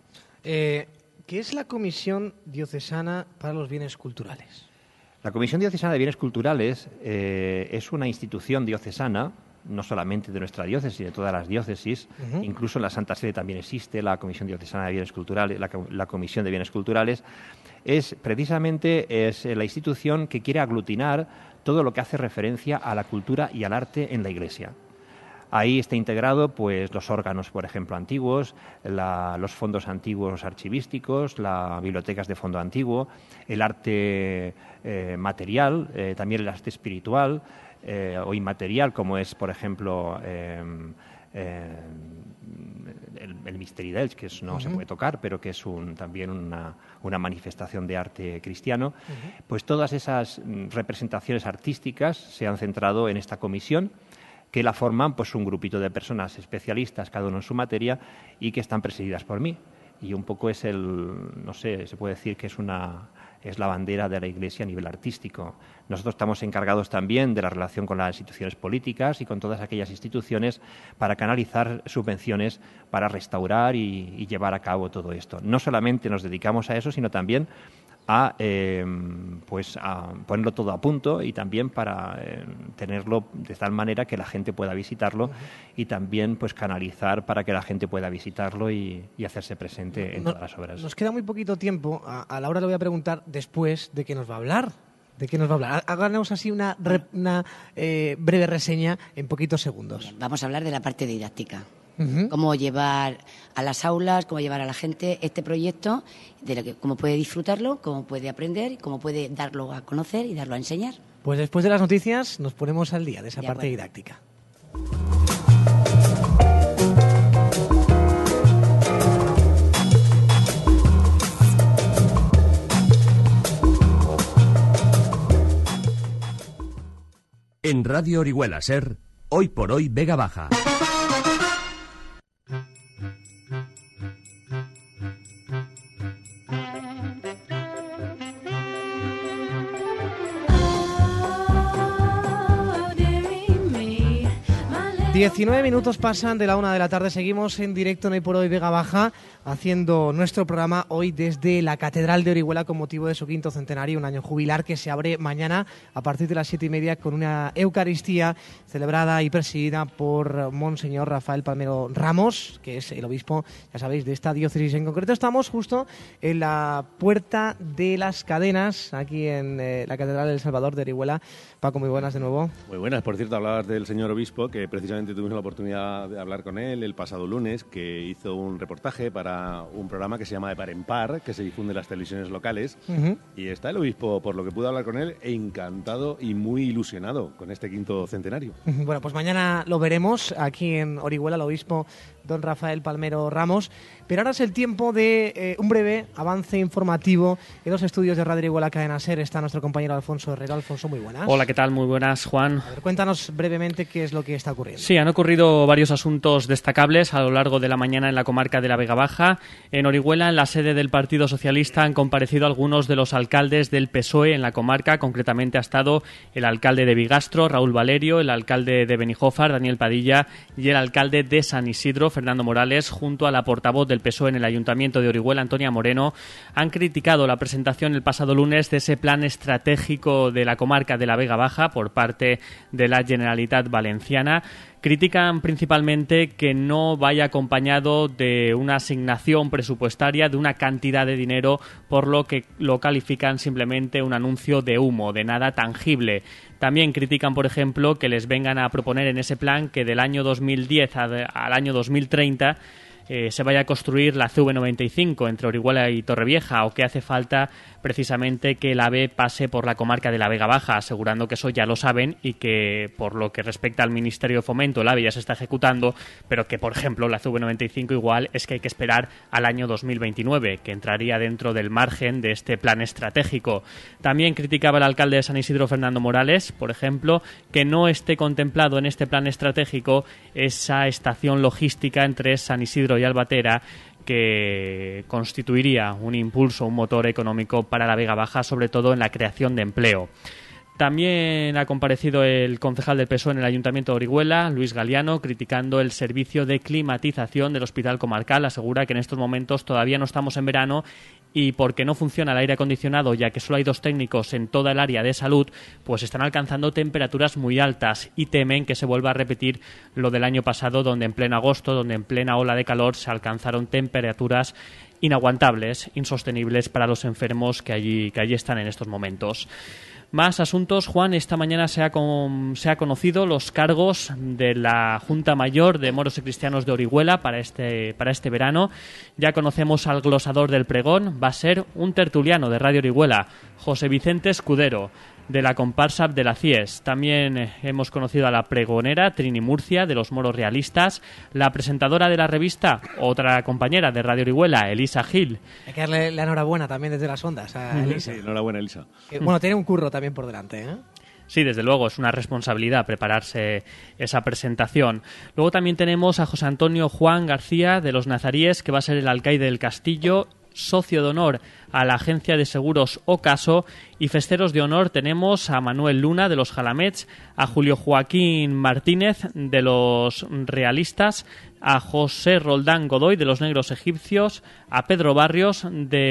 Eh, ¿Qué es la Comisión Diocesana para los Bienes Culturales? La Comisión Diocesana de Bienes Culturales eh, es una institución diocesana, no solamente de nuestra diócesis, de todas las diócesis, uh-huh. Incluso en la Santa Sede también existe la Comisión Diocesana de Bienes Culturales, la, la Comisión de Bienes Culturales. Es precisamente es la institución que quiere aglutinar todo lo que hace referencia a la cultura y al arte en la Iglesia. Ahí está integrado pues los órganos, por ejemplo, antiguos, la, los fondos antiguos archivísticos, las bibliotecas de fondo antiguo, el arte eh, material, eh, también el arte espiritual eh, o inmaterial, como es, por ejemplo, eh, eh, el, el Misteri d'Elx, que es, no uh-huh. se puede tocar, pero que es un, también una, una manifestación de arte cristiano. Uh-huh. Pues todas esas representaciones artísticas se han centrado en esta comisión, que la forman pues un grupito de personas especialistas, cada uno en su materia, y que están presididas por mí. Y un poco es el, no sé, se puede decir que es una es la bandera de la Iglesia a nivel artístico. Nosotros estamos encargados también de la relación con las instituciones políticas y con todas aquellas instituciones para canalizar subvenciones para restaurar y, y llevar a cabo todo esto. No solamente nos dedicamos a eso, sino también a eh, pues a ponerlo todo a punto y también para eh, tenerlo de tal manera que la gente pueda visitarlo uh-huh. y también pues canalizar para que la gente pueda visitarlo y, y hacerse presente en no, todas las obras. Nos queda muy poquito tiempo. A, a Laura le voy a preguntar después de qué nos va a hablar. ¿De qué nos va a hablar? Háganos así una, re, una eh, breve reseña en poquitos segundos. Vamos a hablar de la parte didáctica. Uh-huh. Cómo llevar a las aulas, cómo llevar a la gente este proyecto, de lo que, cómo puede disfrutarlo, cómo puede aprender, cómo puede darlo a conocer y darlo a enseñar. Pues después de las noticias nos ponemos al día de esa de parte acuerdo. didáctica. En Radio Orihuela Ser, hoy por hoy Vega Baja. diecinueve minutos pasan de la una de la tarde. Seguimos en directo en Hoy por Hoy Vega Baja, haciendo nuestro programa hoy desde la Catedral de Orihuela con motivo de su quinto centenario, un año jubilar que se abre mañana a partir de las siete y media con una Eucaristía celebrada y presidida por Monseñor Rafael Palmero Ramos, que es el obispo, ya sabéis, de esta diócesis. En concreto estamos justo en la Puerta de las Cadenas, aquí en eh, la Catedral del Salvador de Orihuela. Paco, muy buenas de nuevo. Muy buenas. Por cierto, hablabas del señor obispo, que precisamente tuvimos la oportunidad de hablar con él el pasado lunes, que hizo un reportaje para un programa que se llama De Par en Par, que se difunde en las televisiones locales. Uh-huh. Y está el obispo, por lo que pude hablar con él, encantado y muy ilusionado con este quinto centenario. Uh-huh. Bueno, pues mañana lo veremos aquí en Orihuela, el obispo don Rafael Palmero Ramos. Pero ahora es el tiempo de eh, un breve avance informativo en los estudios de Radio Orihuela Cadena Ser. Está nuestro compañero Alfonso Herrero. Alfonso, muy buenas. Hola, ¿qué tal? Muy buenas, Juan. A ver, cuéntanos brevemente qué es lo que está ocurriendo. Sí, han ocurrido varios asuntos destacables a lo largo de la mañana en la comarca de la Vega Baja. En Orihuela, en la sede del Partido Socialista, han comparecido algunos de los alcaldes del P S O E en la comarca. Concretamente ha estado el alcalde de Bigastro, Raúl Valerio, el alcalde de Benijófar, Daniel Padilla, y el alcalde de San Isidro, Fernando Morales, junto a la portavoz del P S O E en el Ayuntamiento de Orihuela, Antonia Moreno. Han criticado la presentación el pasado lunes de ese plan estratégico de la comarca de la Vega Baja por parte de la Generalitat Valenciana. Critican principalmente que no vaya acompañado de una asignación presupuestaria, de una cantidad de dinero, por lo que lo califican simplemente un anuncio de humo, de nada tangible. También critican, por ejemplo, que les vengan a proponer en ese plan que del año dos mil diez al año dos mil treinta eh, se vaya a construir la C V noventa y cinco entre Orihuela y Torrevieja, o que hace falta precisamente que el AVE pase por la comarca de la Vega Baja, asegurando que eso ya lo saben y que por lo que respecta al Ministerio de Fomento el AVE ya se está ejecutando, pero que, por ejemplo, la C V noventa y cinco igual es que hay que esperar al año dos mil veintinueve, que entraría dentro del margen de este plan estratégico. También criticaba el alcalde de San Isidro, Fernando Morales, por ejemplo, que no esté contemplado en este plan estratégico esa estación logística entre San Isidro y Albatera, que constituiría un impulso, un motor económico para la Vega Baja, sobre todo en la creación de empleo. También ha comparecido el concejal del P S O E en el Ayuntamiento de Orihuela, Luis Galiano, criticando el servicio de climatización del Hospital Comarcal. Asegura que en estos momentos todavía no estamos en verano y porque no funciona el aire acondicionado, ya que solo hay dos técnicos en toda el área de salud, pues están alcanzando temperaturas muy altas y temen que se vuelva a repetir lo del año pasado, donde en pleno agosto, donde en plena ola de calor se alcanzaron temperaturas inaguantables, insostenibles para los enfermos que allí, que allí están en estos momentos. Más asuntos, Juan. Esta mañana se ha, con, se ha conocido los cargos de la Junta Mayor de Moros y Cristianos de Orihuela para este, para este verano. Ya conocemos al glosador del pregón. Va a ser un tertuliano de Radio Orihuela, José Vicente Escudero, de la comparsa de la CIES. También eh, hemos conocido a la pregonera Trini Murcia, de los Moros Realistas, la presentadora de la revista, otra compañera de Radio Orihuela, Elisa Gil. Hay que darle la enhorabuena también desde las ondas a Elisa. Sí, enhorabuena, Elisa. Que, bueno, tiene un curro también por delante, ¿eh? Sí, desde luego, es una responsabilidad prepararse esa presentación. Luego también tenemos a José Antonio Juan García, de los Nazaríes, que va a ser el alcaide del castillo, socio de honor a la agencia de seguros Ocaso, y festeros de honor tenemos a Manuel Luna, de los Jalamets, a Julio Joaquín Martínez, de los Realistas, a José Roldán Godoy, de los Negros Egipcios, a Pedro Barrios,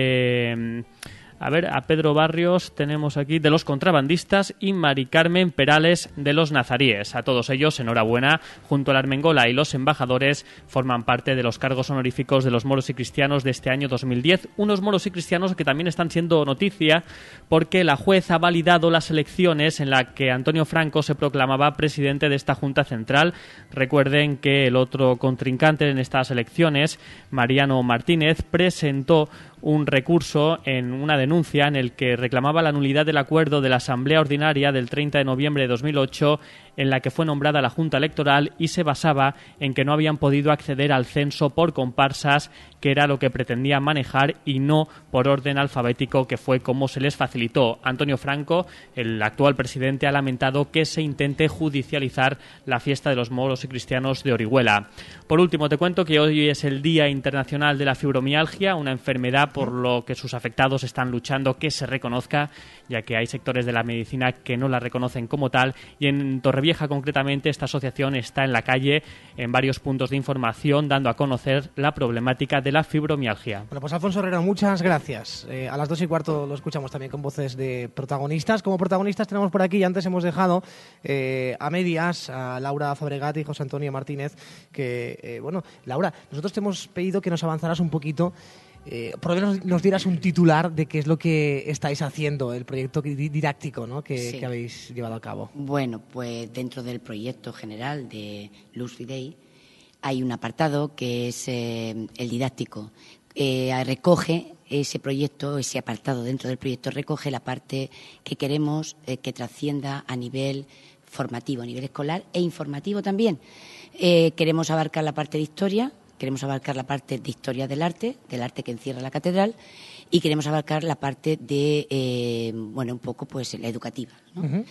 de... A ver, a Pedro Barrios tenemos aquí de los Contrabandistas y Mari Carmen Perales de los Nazaríes. A todos ellos, enhorabuena. Junto a la Armengola y los embajadores forman parte de los cargos honoríficos de los moros y cristianos de este año dos mil diez. Unos moros y cristianos que también están siendo noticia porque la juez ha validado las elecciones en las que Antonio Franco se proclamaba presidente de esta Junta Central. Recuerden que el otro contrincante en estas elecciones, Mariano Martínez, presentó un recurso en una denuncia en el que reclamaba la nulidad del acuerdo de la Asamblea Ordinaria del treinta de noviembre de dos mil ocho en la que fue nombrada la Junta Electoral y se basaba en que no habían podido acceder al censo por comparsas, que era lo que pretendían manejar, y no por orden alfabético, que fue como se les facilitó. Antonio Franco, el actual presidente, ha lamentado que se intente judicializar la fiesta de los moros y cristianos de Orihuela. Por último, te cuento que hoy es el Día Internacional de la Fibromialgia, una enfermedad por lo que sus afectados están luchando que se reconozca, ya que hay sectores de la medicina que no la reconocen como tal, y en Torrevieja concretamente esta asociación está en la calle en varios puntos de información dando a conocer la problemática de la fibromialgia. Bueno, pues Alfonso Herrero, muchas gracias. Eh, a las dos y cuarto lo escuchamos también con voces de protagonistas. Como protagonistas tenemos por aquí, y antes hemos dejado eh, a medias a Laura Fabregat y José Antonio Martínez, que, eh, bueno, Laura, nosotros te hemos pedido que nos avanzaras un poquito. Eh, por lo menos nos dieras un titular de qué es lo que estáis haciendo, el proyecto didáctico, ¿no? que, sí. que habéis llevado a cabo. Bueno, pues dentro del proyecto general de Lux Fidei hay un apartado que es eh, el didáctico. Eh, recoge ese proyecto, ese apartado dentro del proyecto, recoge la parte que queremos eh, que trascienda a nivel formativo, a nivel escolar e informativo también. Eh, queremos abarcar la parte de historia. Queremos abarcar la parte de historia del arte, del arte que encierra la catedral, y queremos abarcar la parte de, eh, bueno, un poco pues la educativa, ¿no? Uh-huh.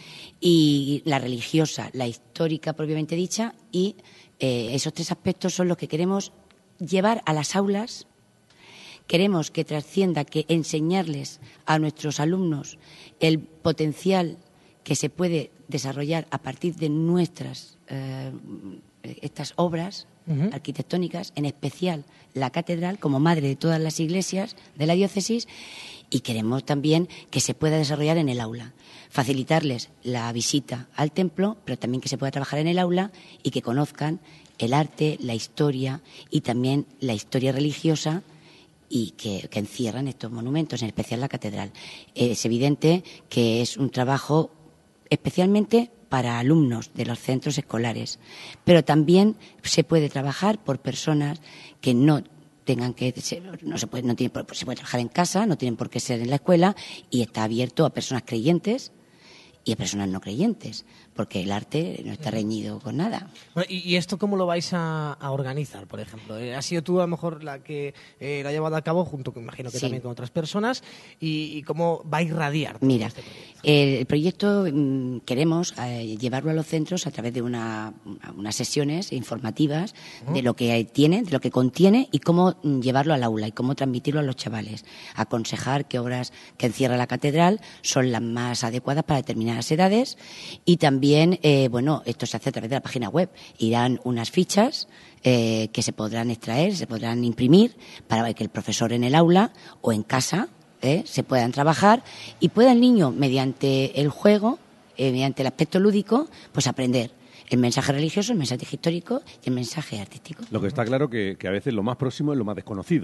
Y la religiosa, la histórica propiamente dicha, y eh, esos tres aspectos son los que queremos llevar a las aulas. Queremos que trascienda, que enseñarles a nuestros alumnos el potencial que se puede desarrollar a partir de nuestras eh, estas obras uh-huh. arquitectónicas, en especial la catedral como madre de todas las iglesias de la diócesis, y queremos también que se pueda desarrollar en el aula, facilitarles la visita al templo, pero también que se pueda trabajar en el aula y que conozcan el arte, la historia y también la historia religiosa y que, que encierran estos monumentos, en especial la catedral. Es evidente que es un trabajo especialmente para alumnos de los centros escolares, pero también se puede trabajar por personas que no tengan que no se puede no tienen, se puede trabajar en casa, no tienen por qué ser en la escuela, y está abierto a personas creyentes y a personas no creyentes, porque el arte no está reñido con nada. Bueno, ¿y, ¿Y esto cómo lo vais a, a organizar, por ejemplo? Eh, ¿Has sido tú a lo mejor la que eh, lo ha llevado a cabo, junto con, imagino que sí. también con otras personas, y, y cómo va a irradiar? Mira, este proyecto? el proyecto mmm, queremos eh, llevarlo a los centros a través de una, unas sesiones informativas uh-huh. de lo que tiene, de lo que contiene y cómo mm, llevarlo al aula y cómo transmitirlo a los chavales. Aconsejar qué obras que encierra la catedral son las más adecuadas para determinadas edades, y también Eh, bueno, esto se hace a través de la página web. Irán unas fichas eh, que se podrán extraer, se podrán imprimir para que el profesor en el aula o en casa eh, se puedan trabajar y pueda el niño, mediante el juego, eh, mediante el aspecto lúdico, pues aprender el mensaje religioso, el mensaje histórico y el mensaje artístico. Lo que está claro que, que a veces lo más próximo es lo más desconocido, ¿no?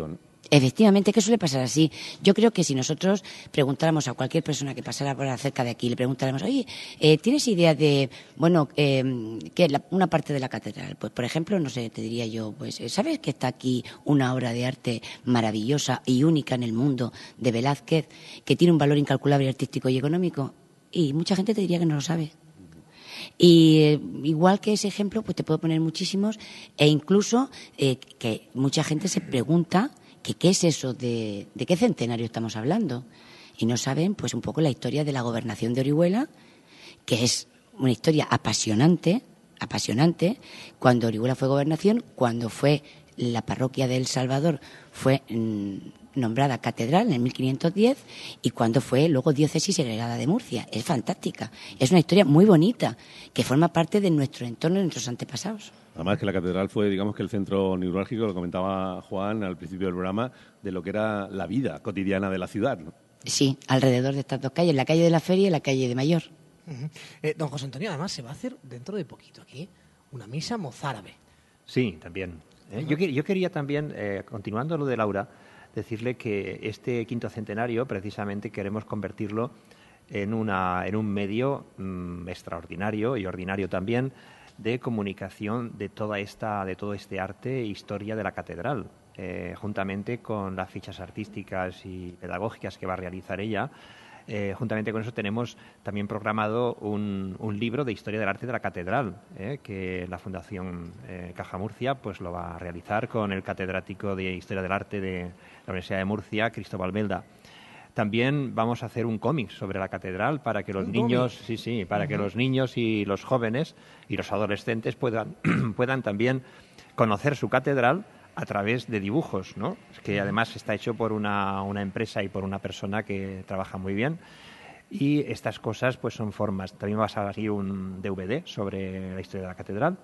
Efectivamente, que suele pasar así. Yo creo que si nosotros preguntáramos a cualquier persona que pasara por cerca de aquí, le preguntáramos, oye, eh, ¿tienes idea de, bueno, eh, qué es la, una parte de la catedral? Pues, por ejemplo, no sé, te diría yo, pues, ¿sabes que está aquí una obra de arte maravillosa y única en el mundo de Velázquez, que tiene un valor incalculable artístico y económico? Y mucha gente te diría que no lo sabe. Y eh, igual que ese ejemplo, pues te puedo poner muchísimos, e incluso eh, que mucha gente se pregunta que qué es eso, de, de qué centenario estamos hablando. Y no saben, pues, un poco la historia de la gobernación de Orihuela, que es una historia apasionante, apasionante, cuando Orihuela fue gobernación, cuando fue la parroquia de El Salvador, fue mmm, nombrada catedral en mil quinientos diez, y cuando fue luego diócesis segregada de Murcia. Es fantástica, es una historia muy bonita, que forma parte de nuestro entorno, de nuestros antepasados. Además que la catedral fue, digamos, que el centro neurálgico, lo comentaba Juan al principio del programa, de lo que era la vida cotidiana de la ciudad, ¿no? Sí, alrededor de estas dos calles, la calle de la Feria y la calle de Mayor. Uh-huh. eh, don José Antonio, además se va a hacer dentro de poquito aquí una misa mozárabe. Sí, también. ¿eh? Uh-huh. yo, yo quería también, eh, continuando lo de Laura, decirle que este quinto centenario precisamente queremos convertirlo en, una, en un medio mmm, extraordinario y ordinario también, de comunicación de toda esta, de todo este arte e historia de la catedral, eh, juntamente con las fichas artísticas y pedagógicas que va a realizar ella. Eh, juntamente con eso tenemos también programado un, un libro de historia del arte de la catedral, eh, que la Fundación eh, Caja Murcia pues lo va a realizar con el catedrático de Historia del Arte de la Universidad de Murcia, Cristóbal Belda. También vamos a hacer un cómic sobre la catedral para que los niños, cómic? sí, sí, para uh-huh. que los niños y los jóvenes y los adolescentes puedan, puedan también conocer su catedral a través de dibujos, ¿no? Que además está hecho por una, una empresa y por una persona que trabaja muy bien. Y estas cosas pues son formas. También va a salir un D V D sobre la historia de la catedral,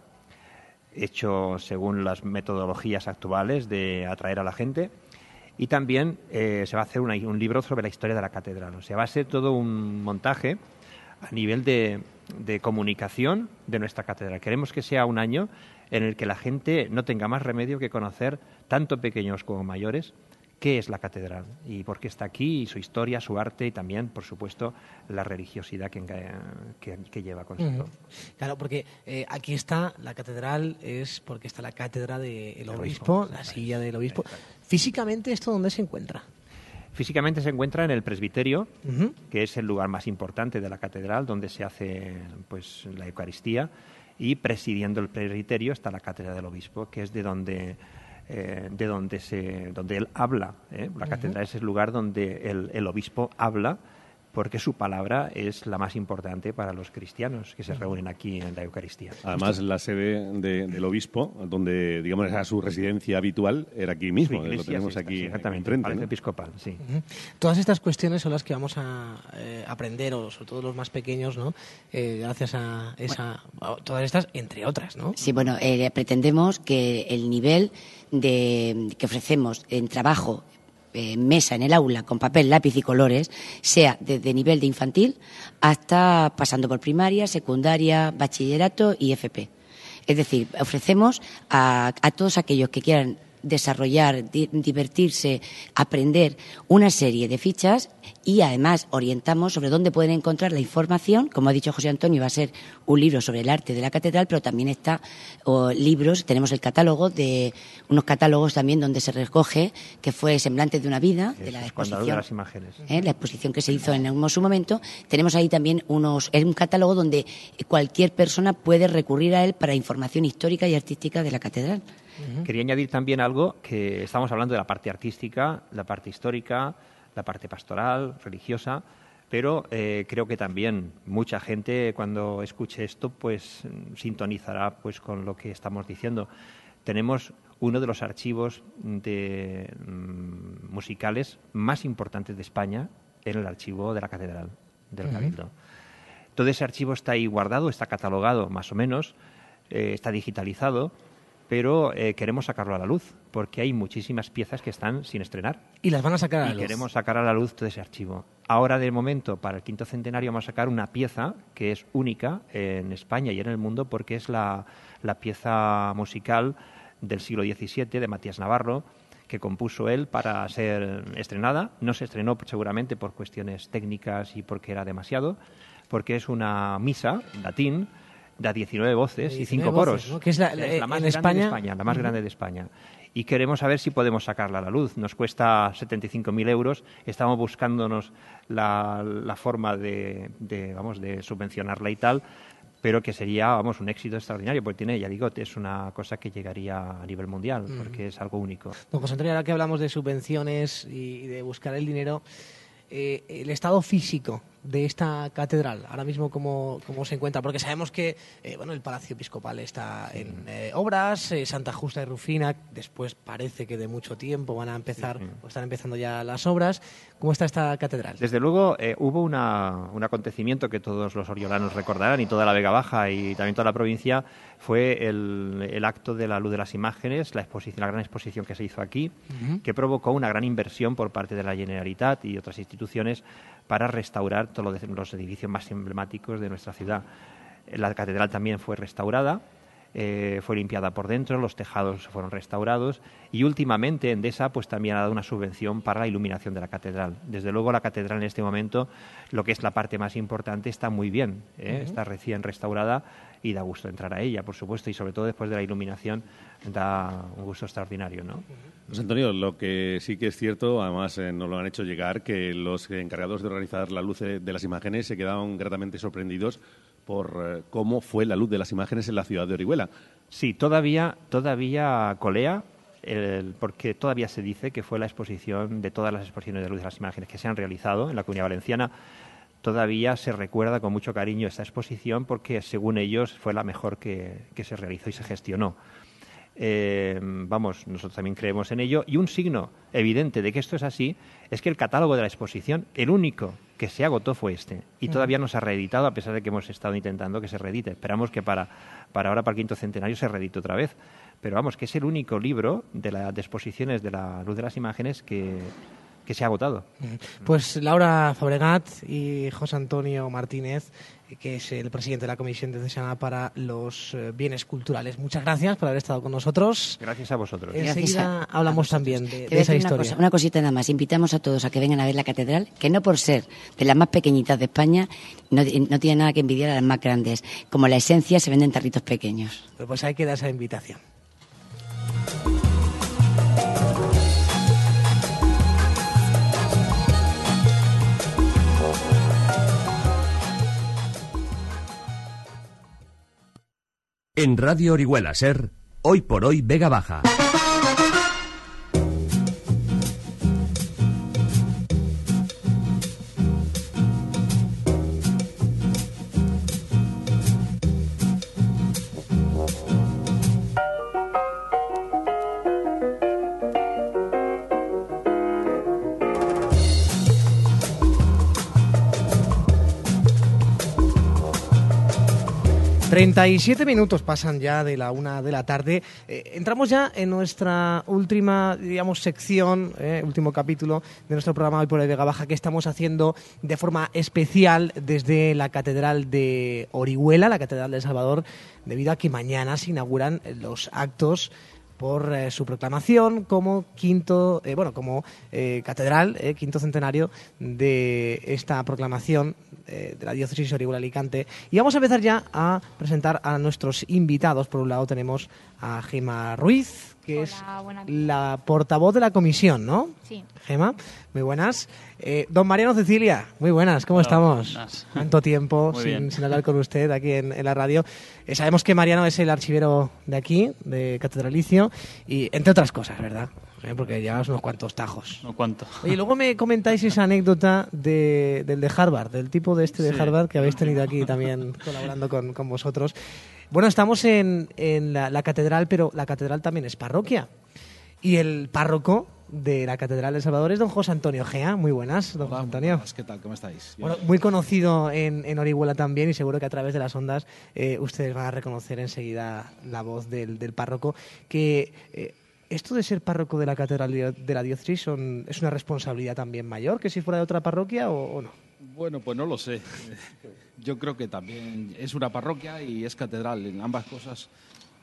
hecho según las metodologías actuales de atraer a la gente. Y también eh, se va a hacer una, un libro sobre la historia de la catedral. O sea, va a ser todo un montaje a nivel de, de comunicación de nuestra catedral. Queremos que sea un año en el que la gente no tenga más remedio que conocer, tanto pequeños como mayores, qué es la catedral y por qué está aquí, y su historia, su arte y también, por supuesto, la religiosidad que, que, que lleva consigo. Uh-huh. Claro, porque eh, aquí está la catedral, es porque está la cátedra del obispo, obispo, la silla del obispo. Físicamente, ¿esto dónde se encuentra? Físicamente se encuentra en el presbiterio, uh-huh. que es el lugar más importante de la catedral, donde se hace pues la Eucaristía, y presidiendo el presbiterio está la cátedra del obispo, que es de donde... Eh, de donde se donde él habla, ¿eh? La catedral uh-huh. es el lugar donde el, el obispo habla, porque su palabra es la más importante para los cristianos que se reúnen aquí en la Eucaristía. Además, la sede de, del obispo, donde digamos era su residencia habitual, era aquí mismo, iglesia, lo tenemos sí, aquí sí, exactamente, enfrente, ¿no? Episcopal, sí. Uh-huh. Todas estas cuestiones son las que vamos a eh, aprender, o sobre todo los más pequeños, ¿no? Eh, gracias a esa, bueno. a todas estas, entre otras, ¿no? Sí, bueno, eh, pretendemos que el nivel de que ofrecemos en trabajo, Eh, mesa en el aula con papel, lápiz y colores, sea desde nivel de infantil hasta pasando por primaria, secundaria, bachillerato y F P. Es decir, ofrecemos a, a todos aquellos que quieran desarrollar, di- divertirse, aprender una serie de fichas, y además orientamos sobre dónde pueden encontrar la información. Como ha dicho José Antonio, va a ser un libro sobre el arte de la catedral, pero también está o, libros, tenemos el catálogo, de unos catálogos también donde se recoge que fue Semblantes de una vida, es de la exposición, exposición, de las imágenes. ¿eh? La exposición que se hizo en un su momento. Tenemos ahí también unos, es un catálogo donde cualquier persona puede recurrir a él para información histórica y artística de la catedral. Uh-huh. Quería añadir también algo, que estamos hablando de la parte artística, la parte histórica, la parte pastoral, religiosa, pero eh, creo que también mucha gente cuando escuche esto pues sintonizará pues con lo que estamos diciendo. Tenemos uno de los archivos de, mm, musicales más importantes de España en el archivo de la Catedral del uh-huh. Cabildo. Todo ese archivo está ahí guardado, está catalogado más o menos, eh, está digitalizado, pero eh, queremos sacarlo a la luz, porque hay muchísimas piezas que están sin estrenar. Y las van a sacar a la y luz. Queremos sacar a la luz todo ese archivo. Ahora, de momento, para el quinto centenario, vamos a sacar una pieza que es única en España y en el mundo, porque es la, la pieza musical del siglo diecisiete de Matías Navarro, que compuso él para ser estrenada. No se estrenó seguramente por cuestiones técnicas y porque era demasiado, porque es una misa en latín de diecinueve voces y cinco voces, coros. ¿no? Que es la, es la más en grande España, de España, la más uh-huh. grande de España. Y queremos saber si podemos sacarla a la luz. Nos cuesta setenta y cinco mil euros. Estamos buscándonos la, la forma de, de, vamos, de subvencionarla y tal, pero que sería, vamos, un éxito extraordinario, porque tiene, ya digo, es una cosa que llegaría a nivel mundial, uh-huh. porque es algo único. Don José Antonio, ahora que hablamos de subvenciones y de buscar el dinero, eh, el estado físico de esta catedral, ahora mismo cómo, cómo se encuentra, porque sabemos que eh, bueno, el Palacio Episcopal está en eh, obras, eh, Santa Justa y Rufina, después parece que de mucho tiempo van a empezar, sí, sí. o están empezando ya las obras. ¿Cómo está esta catedral? Desde luego eh, hubo una, un acontecimiento que todos los oriolanos recordarán, y toda la Vega Baja y también toda la provincia, fue el, el acto de la Luz de las Imágenes, la exposición, la gran exposición que se hizo aquí, uh-huh. que provocó una gran inversión por parte de la Generalitat y otras instituciones para restaurar todos los edificios más emblemáticos de nuestra ciudad. La catedral también fue restaurada, eh, fue limpiada por dentro, los tejados fueron restaurados y últimamente Endesa pues también ha dado una subvención para la iluminación de la catedral. Desde luego la catedral en este momento, lo que es la parte más importante, está muy bien, ¿eh? Uh-huh. Está recién restaurada y da gusto entrar a ella, por supuesto, y sobre todo después de la iluminación da un gusto extraordinario, ¿no? José Antonio, lo que sí que es cierto, además eh, nos lo han hecho llegar, que los encargados de organizar la luz de las imágenes se quedaron gratamente sorprendidos por eh, cómo fue la luz de las imágenes en la ciudad de Orihuela. Sí, todavía, todavía colea, el, porque todavía se dice que fue la exposición de todas las exposiciones de luz de las imágenes que se han realizado en la Comunidad Valenciana. Todavía se recuerda con mucho cariño esta exposición porque, según ellos, fue la mejor que, que se realizó y se gestionó. Eh, vamos, nosotros también creemos en ello, y un signo evidente de que esto es así es que el catálogo de la exposición, el único que se agotó fue este, y todavía no se ha reeditado, a pesar de que hemos estado intentando que se reedite. Esperamos que para, para ahora, para el quinto centenario, se reedite otra vez, pero vamos, que es el único libro de, la, de exposiciones de la Luz de las Imágenes que, que se ha agotado. Pues Laura Fabregat y José Antonio Martínez, que es el presidente de la Comisión Diocesana para los Bienes Culturales. Muchas gracias por haber estado con nosotros. Gracias a vosotros. Enseguida a, hablamos a también de, de esa una historia. Cosa, una cosita nada más. Invitamos a todos a que vengan a ver la catedral, que no por ser de las más pequeñitas de España, no, no tiene nada que envidiar a las más grandes. Como la esencia, se venden tarritos pequeños. Pues hay que dar esa invitación. En Radio Orihuela Ser, hoy por hoy Vega Baja. treinta y siete minutos pasan ya de la una de la tarde. Eh, entramos ya en nuestra última, digamos, sección, eh, último capítulo de nuestro programa Hoy por Hoy Vega Baja, que estamos haciendo de forma especial desde la Catedral de Orihuela, la Catedral de El Salvador, debido a que mañana se inauguran los actos por eh, su proclamación como quinto, eh, bueno, como eh, catedral, eh, quinto centenario de esta proclamación eh, de la diócesis de Orihuela-Alicante. Y vamos a empezar ya a presentar a nuestros invitados. Por un lado tenemos a Gema Ruiz, que Hola, es la portavoz de la comisión, ¿no? Sí. Gema, muy buenas. Eh, don Mariano Cecilia, muy buenas, ¿cómo Hola, estamos? Buenas. Tanto tiempo sin, sin hablar con usted aquí en, en la radio. Eh, sabemos que Mariano es el archivero de aquí, de Catedralicio, y entre otras cosas, ¿verdad? Eh, porque llevas unos cuantos tajos. No cuánto. Oye, luego me comentáis esa anécdota de, del de Harvard, del tipo de este de sí. Harvard que habéis tenido aquí también colaborando con, con vosotros. Bueno, estamos en, en la, la catedral, pero la catedral también es parroquia. Y el párroco de la Catedral de El Salvador es don José Antonio Gea. Muy buenas, don Hola, José Antonio. Buenas. ¿Qué tal? ¿Cómo estáis? Bueno, muy conocido en, en Orihuela también, y seguro que a través de las ondas eh, ustedes van a reconocer enseguida la voz del, del párroco. Que eh, esto de ser párroco de la Catedral de la Diócesis son, es una responsabilidad también mayor que si fuera de otra parroquia, o, o no. Bueno, pues no lo sé. Yo creo que también es una parroquia y es catedral. En ambas cosas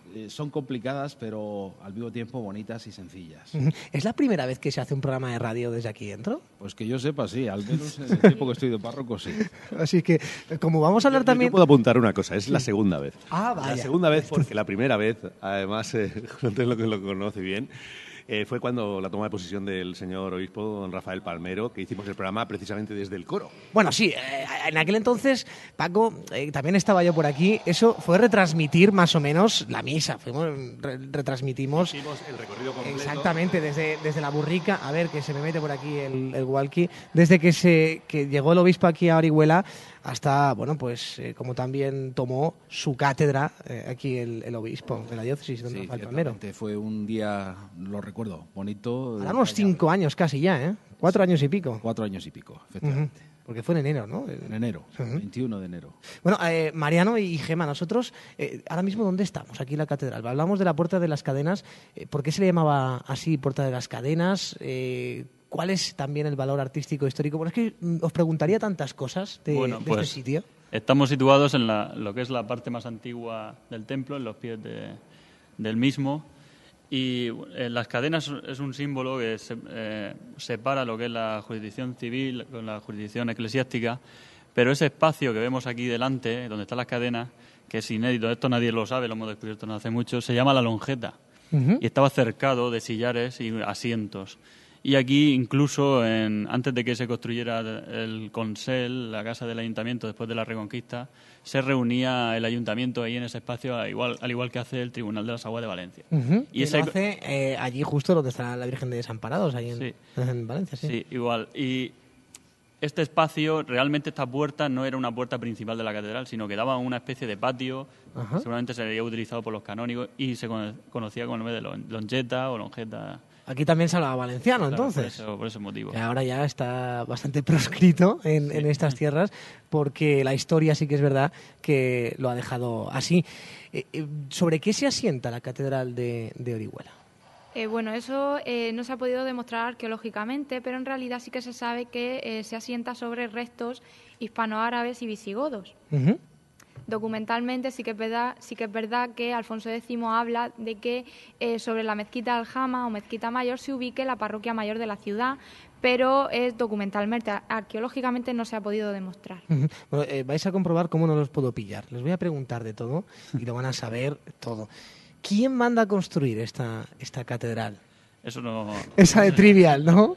eh, son complicadas, pero al mismo tiempo bonitas y sencillas. ¿Es la primera vez que se hace un programa de radio desde aquí dentro? Pues que yo sepa, sí, al menos en el tiempo que estoy de párroco, sí. Así que, como vamos a hablar Yo, también... yo puedo apuntar una cosa, es la segunda vez. Ah, vaya. La segunda vez porque la primera vez, además, eh, José lo, lo conoce bien, eh, fue cuando la toma de posesión del señor obispo, don Rafael Palmero, que hicimos el programa precisamente desde el coro. Bueno, sí, eh, en aquel entonces, Paco, eh, también estaba yo por aquí, eso fue retransmitir más o menos la misa, fuimos, re, retransmitimos... Hicimos el recorrido completo. Exactamente, desde, desde la Burrica, a ver, que se me mete por aquí el, el walkie, desde que, se, que llegó el obispo aquí a Orihuela hasta, bueno, pues eh, como también tomó su cátedra eh, aquí el, el obispo de la diócesis, don Sí, Rafael Palmero. ciertamente, fue un día, lo recuerdo, bonito. Ahora unos cinco años casi ya, ¿eh? Cuatro años y pico. Cuatro años y pico, efectivamente. Uh-huh. Porque fue en enero, ¿no? En enero, uh-huh. veintiuno de enero. Bueno, eh, Mariano y Gema, nosotros eh, ahora mismo, ¿dónde estamos? Aquí en la catedral. Hablamos de la Puerta de las Cadenas. Eh, ¿Por qué se le llamaba así Puerta de las Cadenas? Eh, ¿Cuál es también el valor artístico histórico? Bueno, es que mm, os preguntaría tantas cosas de, bueno, de pues, este sitio. Estamos situados en la, lo que es la parte más antigua del templo, en los pies de, del mismo. Y eh, las cadenas es un símbolo que se, eh, separa lo que es la jurisdicción civil con la jurisdicción eclesiástica, pero ese espacio que vemos aquí delante, donde están las cadenas, que es inédito, esto nadie lo sabe, lo hemos descubierto no hace mucho, se llama la longeta. Uh-huh. Y estaba cercado de sillares y asientos. Y aquí, incluso, en, antes de que se construyera el Consell, la casa del ayuntamiento, después de la Reconquista, se reunía el ayuntamiento ahí en ese espacio, al igual, al igual que hace el Tribunal de las Aguas de Valencia. Uh-huh. Y, y ese... lo hace eh, allí justo donde está la Virgen de Desamparados, ahí en, sí. en Valencia. Sí. sí, igual. Y este espacio, realmente esta puerta no era una puerta principal de la catedral, sino que daba una especie de patio, uh-huh. seguramente sería utilizado por los canónigos y se conocía con el nombre de longeta o longeta. Aquí también se hablaba valenciano, claro, entonces. Por, eso, por ese motivo. Que ahora ya está bastante proscrito en, sí. en estas tierras, porque la historia sí que es verdad que lo ha dejado así. Eh, eh, ¿Sobre qué se asienta la catedral de, de Orihuela? Eh, bueno, eso eh, no se ha podido demostrar arqueológicamente, pero en realidad sí que se sabe que eh, se asienta sobre restos hispanoárabes y visigodos. Uh-huh. Documentalmente sí que es verdad, sí que es verdad que Alfonso X habla de que eh, sobre la mezquita de Aljama o mezquita mayor se ubique la parroquia mayor de la ciudad, pero es documentalmente, arqueológicamente no se ha podido demostrar. Uh-huh. Bueno, eh, vais a comprobar cómo no los puedo pillar. Les voy a preguntar de todo y lo van a saber todo. ¿Quién manda a construir esta, esta catedral? Eso no... Esa de Trivial, ¿no?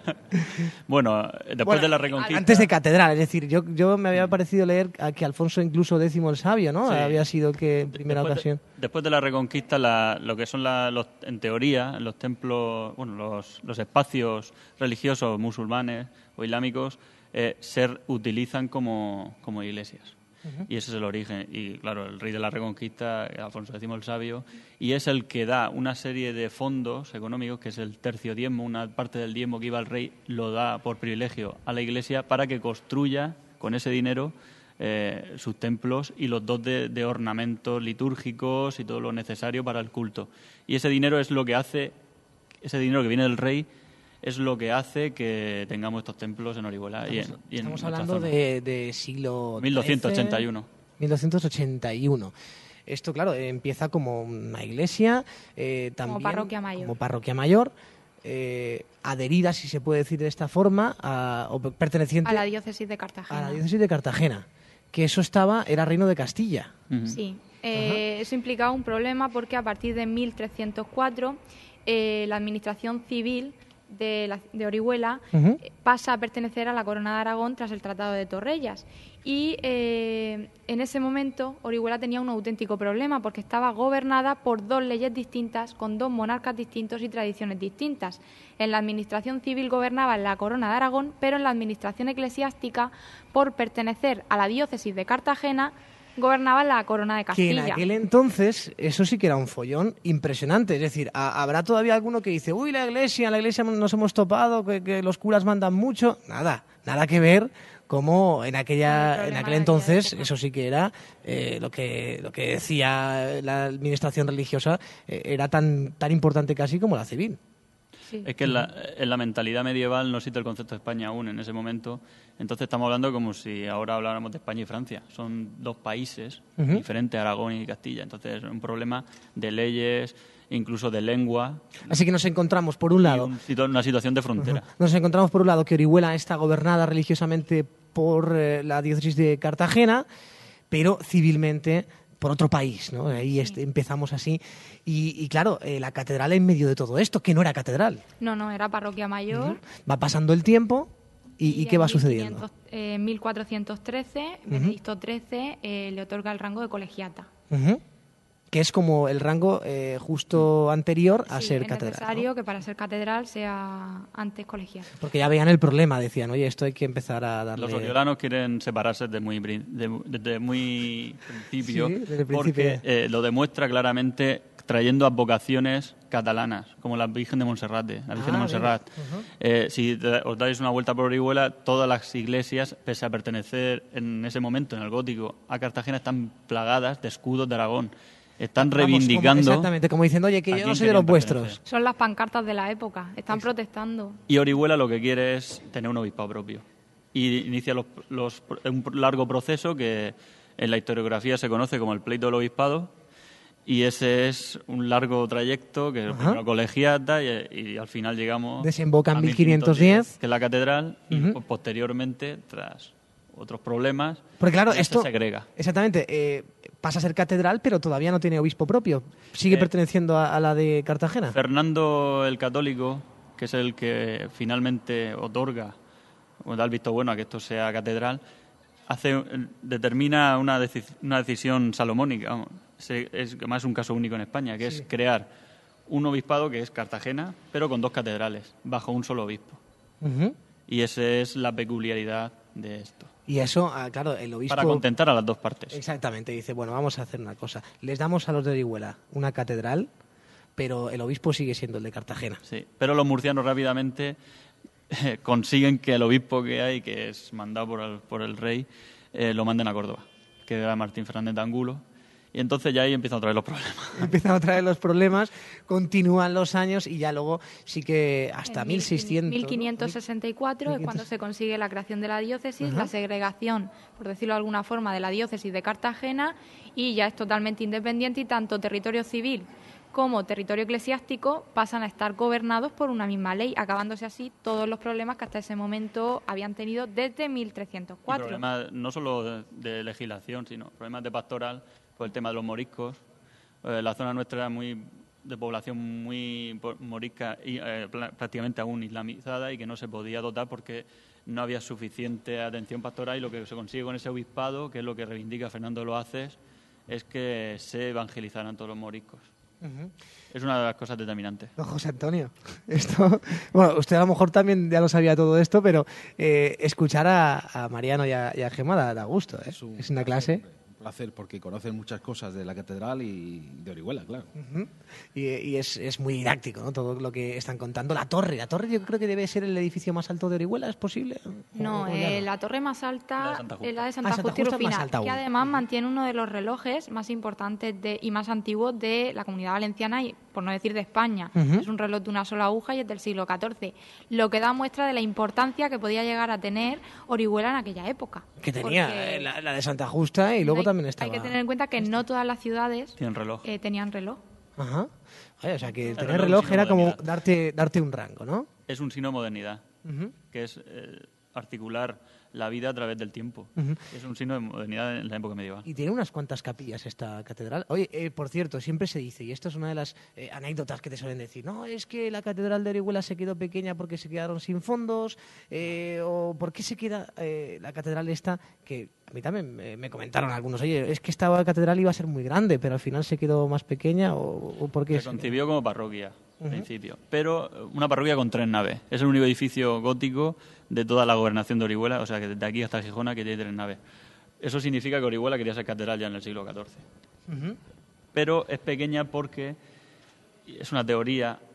Bueno, después bueno, de la Reconquista... Antes de catedral, es decir, yo, yo me había parecido leer que Alfonso incluso X el Sabio, ¿no? Sí. Había sido que en primera después ocasión... De, después de la Reconquista, la, lo que son la, los, en teoría los templos, bueno, los, los espacios religiosos musulmanes o islámicos eh, se utilizan como, como iglesias. Uh-huh. Y ese es el origen. Y claro, el rey de la Reconquista, Alfonso X el Sabio, y es el que da una serie de fondos económicos, que es el tercio diezmo, una parte del diezmo que iba al rey, lo da por privilegio a la Iglesia para que construya con ese dinero eh, sus templos y los dos de, de ornamentos litúrgicos y todo lo necesario para el culto. Y ese dinero es lo que hace, ese dinero que viene del rey, es lo que hace que tengamos estos templos en Orihuela. Estamos, y en, y en estamos hablando de, de siglo mil doscientos ochenta y uno. mil doscientos ochenta y uno. Esto, claro, empieza como una iglesia, eh, también como parroquia mayor, como parroquia mayor eh, adherida, si se puede decir de esta forma, a, o perteneciente a la diócesis de Cartagena. A la diócesis de Cartagena, que eso estaba, era reino de Castilla. Uh-huh. Sí, eh, eso implicaba un problema porque a partir de mil trescientos cuatro eh, la administración civil de, la, de Orihuela uh-huh. pasa a pertenecer a la Corona de Aragón tras el Tratado de Torrellas. Y eh, en ese momento Orihuela tenía un auténtico problema porque estaba gobernada por dos leyes distintas, con dos monarcas distintos y tradiciones distintas. En la administración civil gobernaba la Corona de Aragón, pero en la administración eclesiástica, por pertenecer a la diócesis de Cartagena, gobernaba la Corona de Castilla. Que en aquel entonces eso sí que era un follón impresionante. Es decir, a, habrá todavía alguno que dice, uy, la iglesia, la iglesia nos hemos topado, que, que los curas mandan mucho. Nada, nada que ver como en aquella en aquel entonces eso sí que era eh, lo que lo que decía la administración religiosa, eh, era tan tan importante casi como la civil. Sí. Es que en la, en la mentalidad medieval no existe el concepto de España aún en ese momento. Entonces estamos hablando como si ahora habláramos de España y Francia. Son dos países Ujú. diferentes, Aragón y Castilla. Entonces es un problema de leyes, incluso de lengua. Así que nos encontramos, por un lado, Un situ- una situación de frontera. nos encontramos por un lado que Orihuela está gobernada religiosamente por eh, la diócesis de Cartagena, pero civilmente por otro país, ¿no? Ahí este, empezamos así. Y, y claro, eh, la catedral en medio de todo esto, que no era catedral. No, no, era parroquia mayor. Va pasando el tiempo y, y ¿qué va en sucediendo? mil quinientos, eh, mil cuatrocientos trece, Ujú. Benedicto trece eh, le otorga el rango de colegiata. Ujú. Que es como el rango eh, justo anterior a Sí, ser es catedral. necesario que para ser catedral sea antes colegiata. Porque ya veían el problema, decían, oye, esto hay que empezar a darle... Los oriolanos quieren separarse desde muy, brin- de- desde muy principio, Sí, desde el porque principio. eh, lo demuestra claramente trayendo advocaciones catalanas, como la Virgen de Monserrate, la Virgen Ah, de Montserrat. venga. Ujú. Eh, si te- os dais una vuelta por Orihuela, todas las iglesias, pese a pertenecer en ese momento, en el gótico, a Cartagena, están plagadas de escudos de Aragón. Están Vamos, reivindicando... como- exactamente, como diciendo, oye, que ¿A yo quién no soy de los querían vuestros. pertenecer? Son las pancartas de la época, están protestando. Y Orihuela lo que quiere es tener un obispado propio. Y inicia los, los- un largo proceso que en la historiografía se conoce como el pleito del obispado. Y ese es un largo trayecto que es Ajá. primero colegiata y, y al final llegamos Desemboca en a mil quinientos diez. que es la catedral, y Ujú. pues, posteriormente, tras otros problemas, Porque claro, ya esto... se segrega. Exactamente, eh, pasa a ser catedral, pero todavía no tiene obispo propio. Sigue Eh, perteneciendo a, a la de Cartagena. Fernando el Católico, que es el que finalmente otorga o da el visto bueno a que esto sea catedral, hace determina una, deci- una decisión salomónica. Vamos. Se- Es además un caso único en España, que es crear un obispado que es Cartagena, pero con dos catedrales, bajo un solo obispo. Ujú. Y esa es la peculiaridad de esto. Y eso, ah, claro, el obispo... Para contentar a las dos partes. Exactamente, dice, bueno, vamos a hacer una cosa. Les damos a los de Orihuela una catedral, pero el obispo sigue siendo el de Cartagena. Sí, pero los murcianos rápidamente eh, consiguen que el obispo que hay, que es mandado por el, por el rey, eh, lo manden a Córdoba, que era Martín Fernández de Angulo. Y entonces ya ahí empiezan otra vez los problemas. Empiezan otra vez los problemas, continúan los años y ya luego sí que hasta En mil seiscientos... mil quinientos sesenta y cuatro es cuando se consigue la creación de la diócesis, Ajá. la segregación, por decirlo de alguna forma, de la diócesis de Cartagena, y ya es totalmente independiente y tanto territorio civil como territorio eclesiástico pasan a estar gobernados por una misma ley, acabándose así todos los problemas que hasta ese momento habían tenido desde mil trescientos Y cuatro. problemas no solo de, de legislación, sino problemas de pastoral, por el tema de los moriscos. Eh, la zona nuestra era muy de población muy po- morisca y eh, pla- prácticamente aún islamizada y que no se podía dotar porque no había suficiente atención pastoral, y lo que se consigue con ese obispado, que es lo que reivindica Fernando Loaces, es que se evangelizaran todos los moriscos. Ujú. Es una de las cosas determinantes. Don José Antonio, esto, bueno, usted a lo mejor también ya lo sabía todo esto, pero eh, escuchar a, a Mariano y a, y a Gemma da, da gusto, ¿eh? Es un Es una clase. Un placer porque conocen muchas cosas de la catedral y de Orihuela, claro. Ujú. Y, y es, es muy didáctico, ¿no? Todo lo que están contando. La torre, la torre yo creo que debe ser el edificio más alto de Orihuela, ¿es posible? No, O- o ya eh, no. la torre más alta Santa Justa. es la de Santa Ah, Santa Justa y Justa es más Rufina, alta que aún. además mantiene uno de los relojes más importantes de, y más antiguos de la Comunidad Valenciana y, por no decir, de España. Ujú. Es un reloj de una sola aguja y es del siglo catorce, lo que da muestra de la importancia que podía llegar a tener Orihuela en aquella época. Que tenía Porque eh, la, la de Santa Justa y luego hay- también estaba... Hay que tener en cuenta que no todas las ciudades Tienen reloj. eh, tenían reloj. Ajá. Oye, o sea, que El tener reloj reloj sin era como modernidad. darte, darte un rango, ¿no? Es un signo de modernidad, Ujú. que es eh, articular la vida a través del tiempo. Ujú. Es un signo de modernidad en la época medieval. Y tiene unas cuantas capillas esta catedral. Oye, eh, por cierto, siempre se dice, y esto es una de las eh, anécdotas que te suelen decir, no, es que la catedral de Orihuela se quedó pequeña porque se quedaron sin fondos, eh, o por qué se queda eh, la catedral esta, que a mí también me, me comentaron algunos, oye, es que esta catedral iba a ser muy grande, pero al final se quedó más pequeña, o, o por qué... Se es- concibió como parroquia, Ujú. al principio, pero eh, una parroquia con tres naves. Es el único edificio gótico de toda la gobernación de Orihuela, o sea que desde aquí hasta Gijona que tiene tres naves. Eso significa que Orihuela quería ser catedral ya en el siglo catorce. Ujú. Pero es pequeña porque, y es una teoría,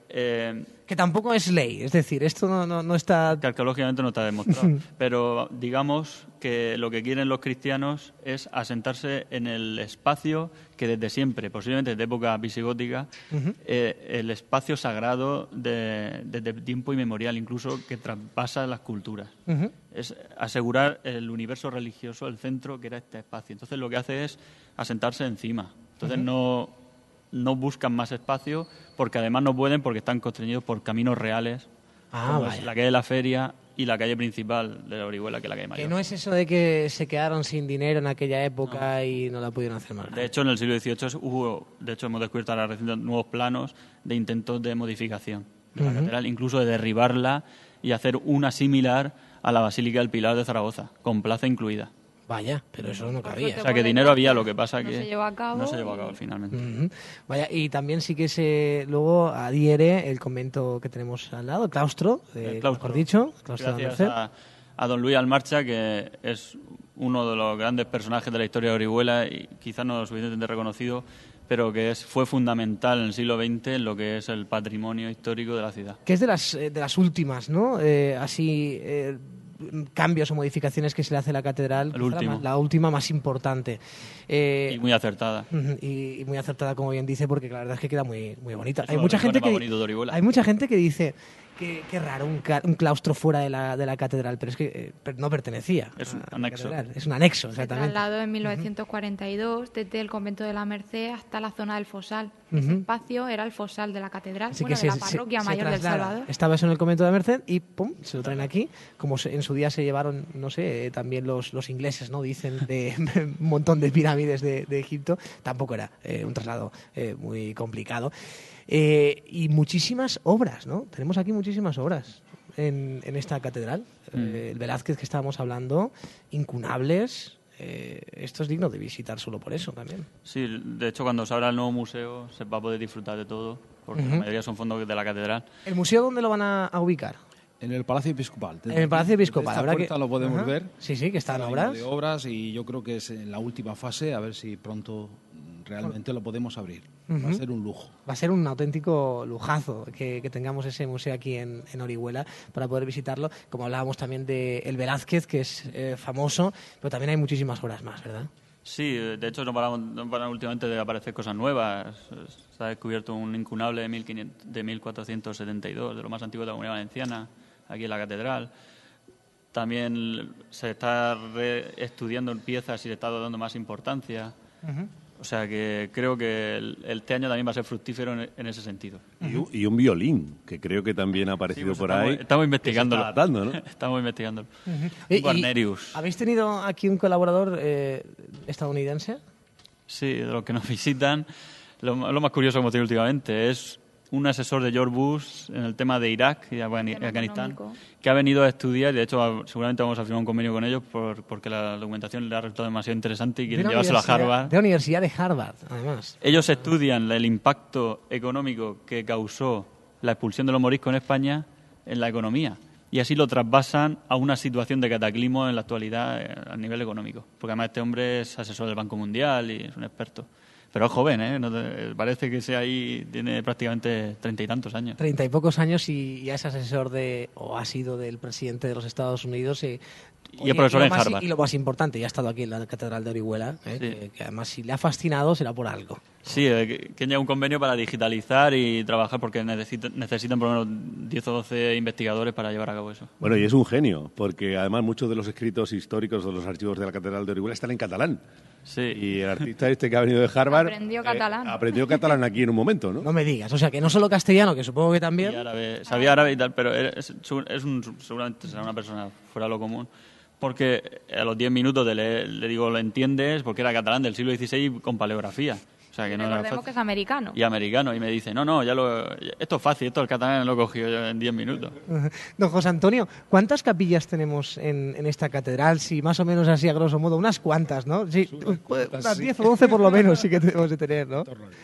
Eh, que tampoco es ley, es decir, esto no, no, no está... Que arqueológicamente no está demostrado. Pero digamos que lo que quieren los cristianos es asentarse en el espacio que desde siempre, posiblemente desde época visigótica, uh-huh. eh, el espacio sagrado de, desde tiempo inmemorial, incluso que traspasa las culturas. Uh-huh. Es asegurar el universo religioso, el centro, que era este espacio. Entonces lo que hace es asentarse encima. Entonces uh-huh. no... no buscan más espacio porque además no pueden porque están constreñidos por caminos reales, ah, como vaya. es la calle de la Feria y la calle principal de Orihuela, que es la calle Mayor. Que no es eso de que se quedaron sin dinero en aquella época no. y no la pudieron hacer más. De hecho, en el siglo dieciocho hubo, de hecho hemos descubierto ahora recientes nuevos planos de intentos de modificación de la uh-huh. catedral, incluso de derribarla y hacer una similar a la Basílica del Pilar de Zaragoza, con plaza incluida. Vaya, pero eso no cabía. O sea, que dinero había, lo que pasa no que se llevó a cabo no se llevó a cabo finalmente. Uh-huh. Vaya, y también sí que se luego adhiere el convento que tenemos al lado, el claustro, eh, el claustro. mejor dicho, el claustro de la Gracias Merced. a, a don Luis Almarcha, que es uno de los grandes personajes de la historia de Orihuela y quizás no lo suficientemente reconocido, pero que es, fue fundamental en el siglo veinte en lo que es el patrimonio histórico de la ciudad. Que es de las, de las últimas, ¿no? Eh, así... Eh, cambios o modificaciones que se le hace a la catedral, el último. La, la última más importante. Eh, y muy acertada. Y, y muy acertada, como bien dice, porque la verdad es que queda muy, muy bonita. Es hay mucha gente que hay mucha gente que dice que, que raro un, un claustro fuera de la, de la catedral, pero es que eh, no pertenecía. Es un a anexo. La es un anexo, exactamente. Se trasladó en mil novecientos cuarenta y dos uh-huh. desde el convento de la Merced hasta la zona del Fosal. Uh-huh. Ese espacio era el Fosal de la catedral, Así bueno, que de se, la parroquia se, mayor se del Salvador. Estaba eso en el convento de la Merced y pum, se lo traen aquí, como se, en su día se llevaron, no sé, eh, también los, los ingleses, ¿no? Dicen de un montón de pirámides de, de Egipto. Tampoco era eh, un traslado eh, muy complicado. Eh, y muchísimas obras, ¿no? Tenemos aquí muchísimas obras en, en esta catedral. Mm. Eh, el Velázquez que estábamos hablando, incunables. Eh, esto es digno de visitar solo por eso también. Sí, de hecho cuando se abra el nuevo museo se va a poder disfrutar de todo, porque uh-huh. la mayoría son fondos de la catedral. ¿El museo dónde lo van a, a ubicar? En el Palacio Episcopal. En el Palacio Episcopal. Esta puerta que... lo podemos Ajá. ver. Sí, sí, que están está obras. De obras y yo creo que es en la última fase, a ver si pronto realmente lo podemos abrir. Uh-huh. Va a ser un lujo. Va a ser un auténtico lujazo que, que tengamos ese museo aquí en, en Orihuela para poder visitarlo. Como hablábamos también de el Velázquez, que es eh, famoso, pero también hay muchísimas obras más, ¿verdad? Sí, de hecho no paramos, no paran últimamente de aparecer cosas nuevas. Se ha descubierto un incunable de, mil quinientos, de mil cuatrocientos setenta y dos, de lo más antiguo de la Comunidad Valenciana, aquí en la catedral. También se está estudiando en piezas y se está dando más importancia. Uh-huh. O sea que creo que el, este año también va a ser fructífero en, en ese sentido. Y un, y un violín, que creo que también ha aparecido sí, pues por estamos, ahí. Estamos investigándolo. Está adaptando, ¿no? Estamos investigándolo. Uh-huh. Guarnerius. ¿Habéis tenido aquí un colaborador eh, estadounidense? Sí, de los que nos visitan. Lo, lo más curioso que hemos tenido últimamente es un asesor de George Bush en el tema de Irak y Afganistán, que ha venido a estudiar, y de hecho seguramente vamos a firmar un convenio con ellos por, porque la documentación le ha resultado demasiado interesante y quieren llevárselo a Harvard. De la Universidad de Harvard, además. Ellos estudian el impacto económico que causó la expulsión de los moriscos en España en la economía. Y así lo trasvasan a una situación de cataclismo en la actualidad a nivel económico. Porque además este hombre es asesor del Banco Mundial y es un experto. Pero es joven, ¿eh? No te, parece que sea ahí, tiene prácticamente treinta y tantos años. Treinta y pocos años y ya es asesor de, o ha sido del presidente de los Estados Unidos. Y, y es profesor y en más, Harvard. Y lo más importante, ya ha estado aquí en la Catedral de Orihuela, ¿eh? sí. que, que además si le ha fascinado será por algo. Sí, que, que haya un convenio para digitalizar y trabajar porque necesitan, necesitan por lo menos diez o doce investigadores para llevar a cabo eso. Bueno, y es un genio, porque además muchos de los escritos históricos de los archivos de la Catedral de Orihuela están en catalán. Sí. Y el artista este que ha venido de Harvard... Aprendió catalán. Eh, aprendió catalán aquí en un momento, ¿no? No me digas. O sea, que no solo castellano, que supongo que también... Y árabe. Sabía árabe y tal, pero es, es un, seguramente será una persona fuera de lo común. Porque a los diez minutos de leer, le digo, ¿lo entiendes? Porque era catalán del siglo dieciséis con paleografía. O sea, que no era fácil. Que es americano. Y americano. Y me dice, no, no, ya lo, esto es fácil, esto el catalán lo he cogido yo en diez minutos. Don José Antonio, ¿cuántas capillas tenemos en, en esta catedral? Si más o menos así a grosso modo, unas cuantas, ¿no? Sí, unas diez o doce por lo menos sí que tenemos de tener, ¿no?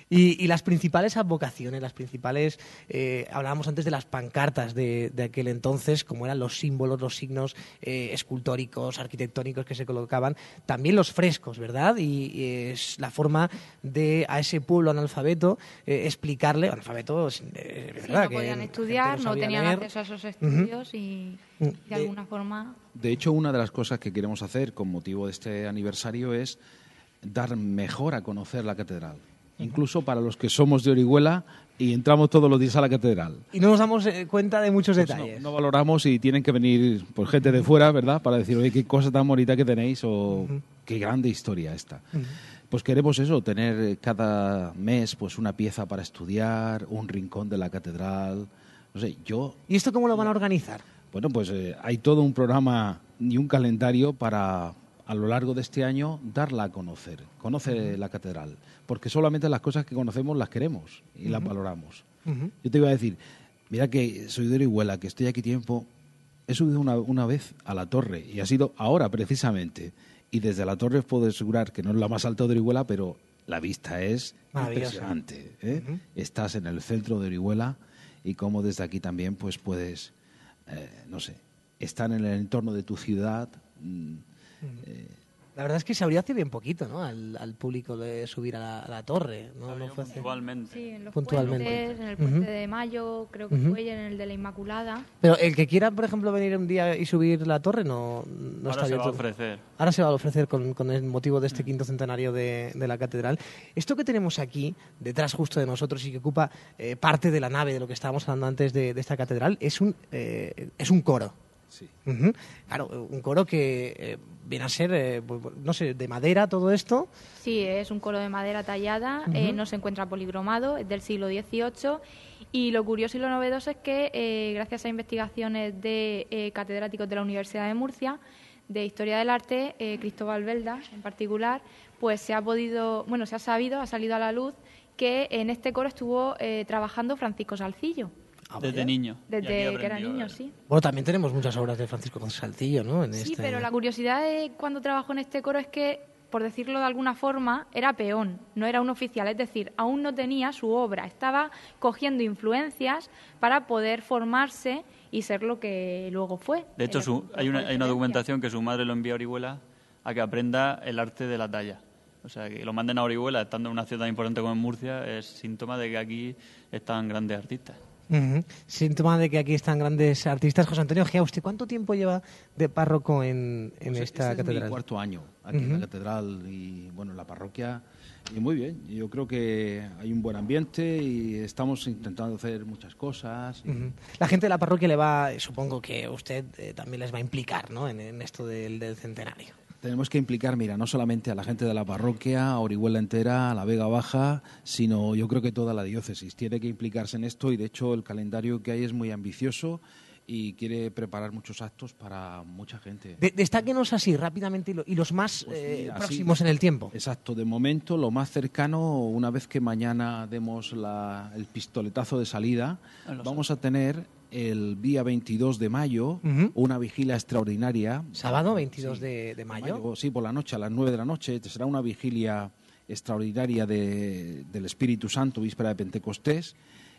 Y, y las principales advocaciones, las principales, eh, hablábamos antes de las pancartas de, de aquel entonces, como eran los símbolos, los signos eh, escultóricos, arquitectónicos que se colocaban, también los frescos, ¿verdad? Y, y es la forma de a ese pueblo analfabeto eh, explicarle, analfabeto, eh, Sí, ¿verdad? no que podían la estudiar, gente no sabía tenían leer. acceso a esos estudios uh-huh. y de De- alguna forma... De hecho, una de las cosas que queremos hacer con motivo de este aniversario es dar mejor a conocer la catedral. Incluso para los que somos de Orihuela y entramos todos los días a la catedral. Y no nos damos eh, cuenta de muchos Pues detalles. No, no valoramos y tienen que venir por gente de fuera, ¿verdad? Para decir, oye, qué cosa tan bonita que tenéis o Uh-huh. qué grande historia esta. Uh-huh. Pues queremos eso, tener cada mes pues una pieza para estudiar, un rincón de la catedral. No sé, yo... ¿Y esto cómo lo van a organizar? Bueno, pues eh, hay todo un programa y un calendario para, a lo largo de este año, darla a conocer. Conoce Uh-huh. la catedral. Porque solamente las cosas que conocemos las queremos y las Uh-huh. valoramos. Uh-huh. Yo te iba a decir, mira que soy de Orihuela, que estoy aquí tiempo, he subido una, una vez a la torre y ha sido ahora precisamente. Y desde la torre os puedo asegurar que no es la más alta de Orihuela, pero la vista es Maravillosa. impresionante. ¿eh? Uh-huh. Estás en el centro de Orihuela y como desde aquí también pues puedes, eh, no sé, estar en el entorno de tu ciudad. mm, eh, La verdad es que se abrió hace bien poquito, ¿no? Al, al público de subir a la, a la torre. No, no fue hace... Puntualmente. Sí, en los Puntualmente. puentes, en el puente Ujú. de Mayo, creo que Ujú. fue, y en el de la Inmaculada. Pero el que quiera, por ejemplo, venir un día y subir la torre no, no Ahora está se va a abierto. ofrecer. Ahora se va a ofrecer con, con el motivo de este quinto centenario de, de la catedral. Esto que tenemos aquí, detrás justo de nosotros y que ocupa eh, parte de la nave de lo que estábamos hablando antes de, de esta catedral, es un, eh, es un coro. Sí. Ujú. Claro, un coro que eh, viene a ser, eh, pues, no sé, de madera todo esto. Sí, es un coro de madera tallada, Ujú. eh, no se encuentra poligromado, es del siglo dieciocho. Y lo curioso y lo novedoso es que, eh, gracias a investigaciones de eh, catedráticos de la Universidad de Murcia, de Historia del Arte, eh, Cristóbal Belda en particular, pues se ha podido, bueno, se ha sabido, ha salido a la luz que en este coro estuvo eh, trabajando Francisco Salcillo. Desde niño. Y aquí Desde que era aprendió, niño, eh. sí. Bueno, también tenemos muchas obras de Francisco Salcillo, ¿no? En Sí, este... pero la curiosidad de cuando trabajó en este coro es que, por decirlo de alguna forma, era peón, no era un oficial. Es decir, aún no tenía su obra, estaba cogiendo influencias para poder formarse y ser lo que luego fue. De hecho, Eh, su- hay, una, hay una documentación que su madre lo envía a Orihuela a que aprenda el arte de la talla. O sea, que lo manden a Orihuela, estando en una ciudad importante como en Murcia, es síntoma de que aquí están grandes artistas. Ujú. Síntoma de que aquí están grandes artistas. José Antonio Gea, ¿usted cuánto tiempo lleva de párroco en, en Pues esta este catedral? Es mi cuarto año aquí en Ujú. la catedral y bueno, en la parroquia. Y muy bien, yo creo que hay un buen ambiente y estamos intentando hacer muchas cosas. y- Ujú. La gente de la parroquia le va, supongo que usted eh, también les va a implicar, ¿no? En, en esto del, del centenario. Tenemos que implicar, mira, no solamente a la gente de la parroquia, a Orihuela entera, a la Vega Baja, sino yo creo que toda la diócesis tiene que implicarse en esto y de hecho el calendario que hay es muy ambicioso y quiere preparar muchos actos para mucha gente. De- destáquenos así rápidamente y, lo- y los más Pues eh, mira, próximos sí. en el tiempo. Exacto, de momento lo más cercano, una vez que mañana demos la- el pistoletazo de salida, Ah, lo vamos a tener el día veintidós de mayo Ujú. una vigilia extraordinaria. Sábado veintidós de, de mayo. Sí, por la noche, a las nueve de la noche, será una vigilia extraordinaria de- del Espíritu Santo, víspera de Pentecostés,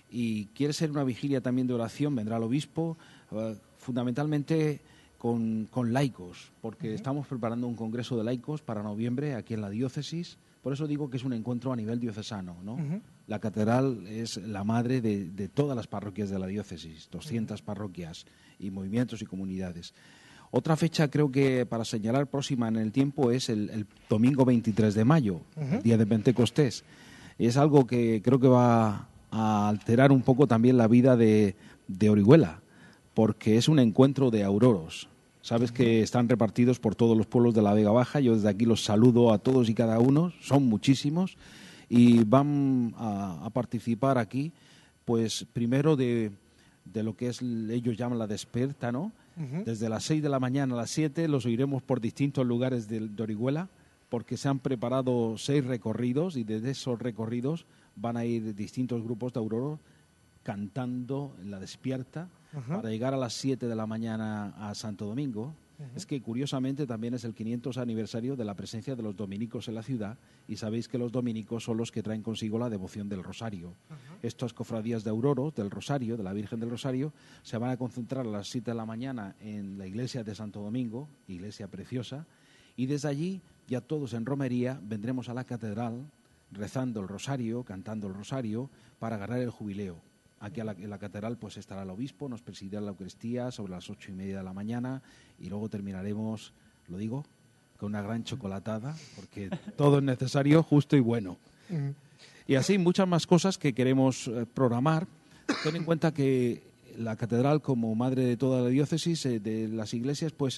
y quiere ser una vigilia también de oración, vendrá el obispo, eh, fundamentalmente con, con laicos, porque estamos preparando un congreso de laicos para noviembre aquí en la diócesis, por eso digo que es un encuentro a nivel diocesano, ¿no? Ujú. La catedral es la madre de, de todas las parroquias de la diócesis, doscientas parroquias y movimientos y comunidades. Otra fecha creo que para señalar próxima en el tiempo es el, el domingo veintitrés de mayo, Ujú. el día de Pentecostés. Y es algo que creo que va a alterar un poco también la vida de, de Orihuela, porque es un encuentro de auroros. Sabes que están repartidos por todos los pueblos de la Vega Baja. Yo desde aquí los saludo a todos y cada uno, son muchísimos, y van a, a participar aquí, pues primero de, de lo que es, ellos llaman la desperta, ¿no? Ujú. Desde las seis de la mañana a las siete los oiremos por distintos lugares de, de Orihuela, porque se han preparado seis recorridos y desde esos recorridos van a ir distintos grupos de auroros cantando en la despierta Ajá. para llegar a las siete de la mañana a Santo Domingo Uh-huh. Es que curiosamente también es el quinientos aniversario de la presencia de los dominicos en la ciudad, y sabéis que los dominicos son los que traen consigo la devoción del Rosario. Uh-huh. Estas cofradías de Auroros, del Rosario, de la Virgen del Rosario, se van a concentrar a las siete de la mañana en la iglesia de Santo Domingo, iglesia preciosa, y desde allí ya todos en romería vendremos a la catedral rezando el Rosario, cantando el Rosario, para agarrar el jubileo. Aquí a la, en la catedral pues estará el obispo, nos presidirá la Eucaristía sobre las ocho y media de la mañana, y luego terminaremos, lo digo, con una gran chocolatada, porque todo es necesario, justo y bueno. Uh-huh. Y así muchas más cosas que queremos eh, programar. Ten en cuenta que la catedral, como madre de toda la diócesis, eh, de las iglesias, pues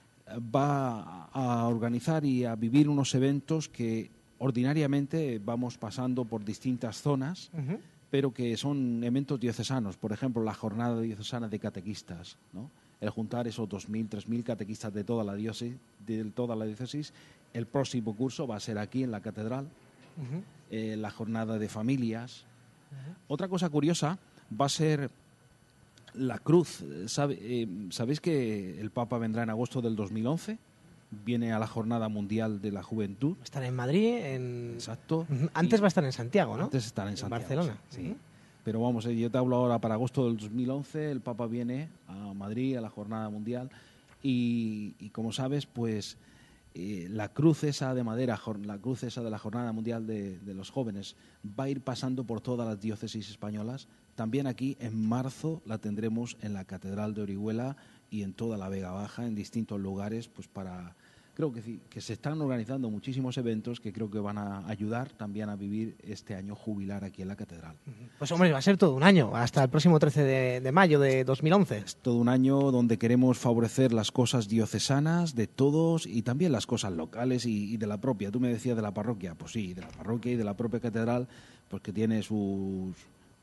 va a organizar y a vivir unos eventos que ordinariamente vamos pasando por distintas zonas, uh-huh. pero que son eventos diocesanos. Por ejemplo, la jornada diocesana de catequistas, ¿no? El juntar esos dos mil, tres mil catequistas de toda la diócesis, de toda la diócesis. El próximo curso va a ser aquí en la catedral. Uh-huh. Eh, la jornada de familias. Uh-huh. Otra cosa curiosa va a ser la cruz. ¿Sabe, eh, ¿Sabéis que el Papa vendrá en agosto del dos mil once? Viene a la Jornada Mundial de la Juventud. Estará en Madrid. En... Exacto. Antes va a estar en Santiago, ¿no? Antes estará en Santiago. En Barcelona. Sí. Sí. Pero vamos, yo te hablo ahora para agosto del dos mil once. El Papa viene a Madrid a la Jornada Mundial. Y, y como sabes, pues eh, la cruz esa de madera, la cruz esa de la Jornada Mundial de, de los Jóvenes, va a ir pasando por todas las diócesis españolas. También aquí en marzo la tendremos en la Catedral de Orihuela y en toda la Vega Baja, en distintos lugares, pues para... Creo que, que se están organizando muchísimos eventos que creo que van a ayudar también a vivir este año jubilar aquí en la catedral. Pues hombre, va a ser todo un año, hasta el próximo trece de, de mayo de dos mil once. Es todo un año donde queremos favorecer las cosas diocesanas de todos y también las cosas locales y, y de la propia. Tú me decías de la parroquia, pues sí, de la parroquia y de la propia catedral, pues que tiene sus...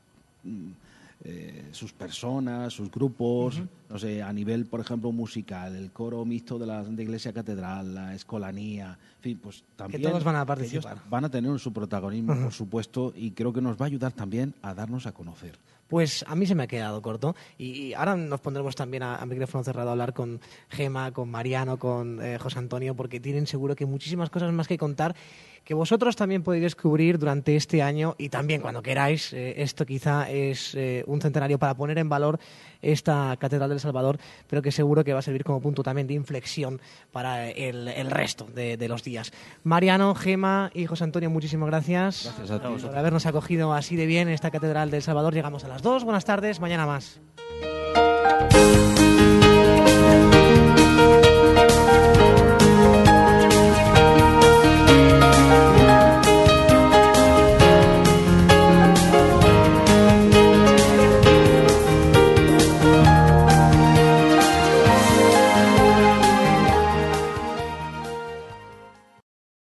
Eh, sus personas, sus grupos, uh-huh. no sé, a nivel, por ejemplo, musical, el coro mixto de la de Iglesia Catedral, la escolanía, en fin, pues también... Que todos van a participar. Van a tener su protagonismo, uh-huh. por supuesto, y creo que nos va a ayudar también a darnos a conocer. Pues a mí se me ha quedado corto y ahora nos pondremos también a, a micrófono cerrado a hablar con Gema, con Mariano, con eh, José Antonio, porque tienen seguro que muchísimas cosas más que contar que vosotros también podéis descubrir durante este año y también cuando queráis. Eh, esto quizá es eh, un centenario para poner en valor esta Catedral del Salvador, pero que seguro que va a servir como punto también de inflexión para el, el resto de, de los días. Mariano, Gema y José Antonio, muchísimas gracias, gracias a todos por habernos acogido así de bien en esta Catedral del Salvador. Llegamos a las dos. Buenas tardes, mañana más.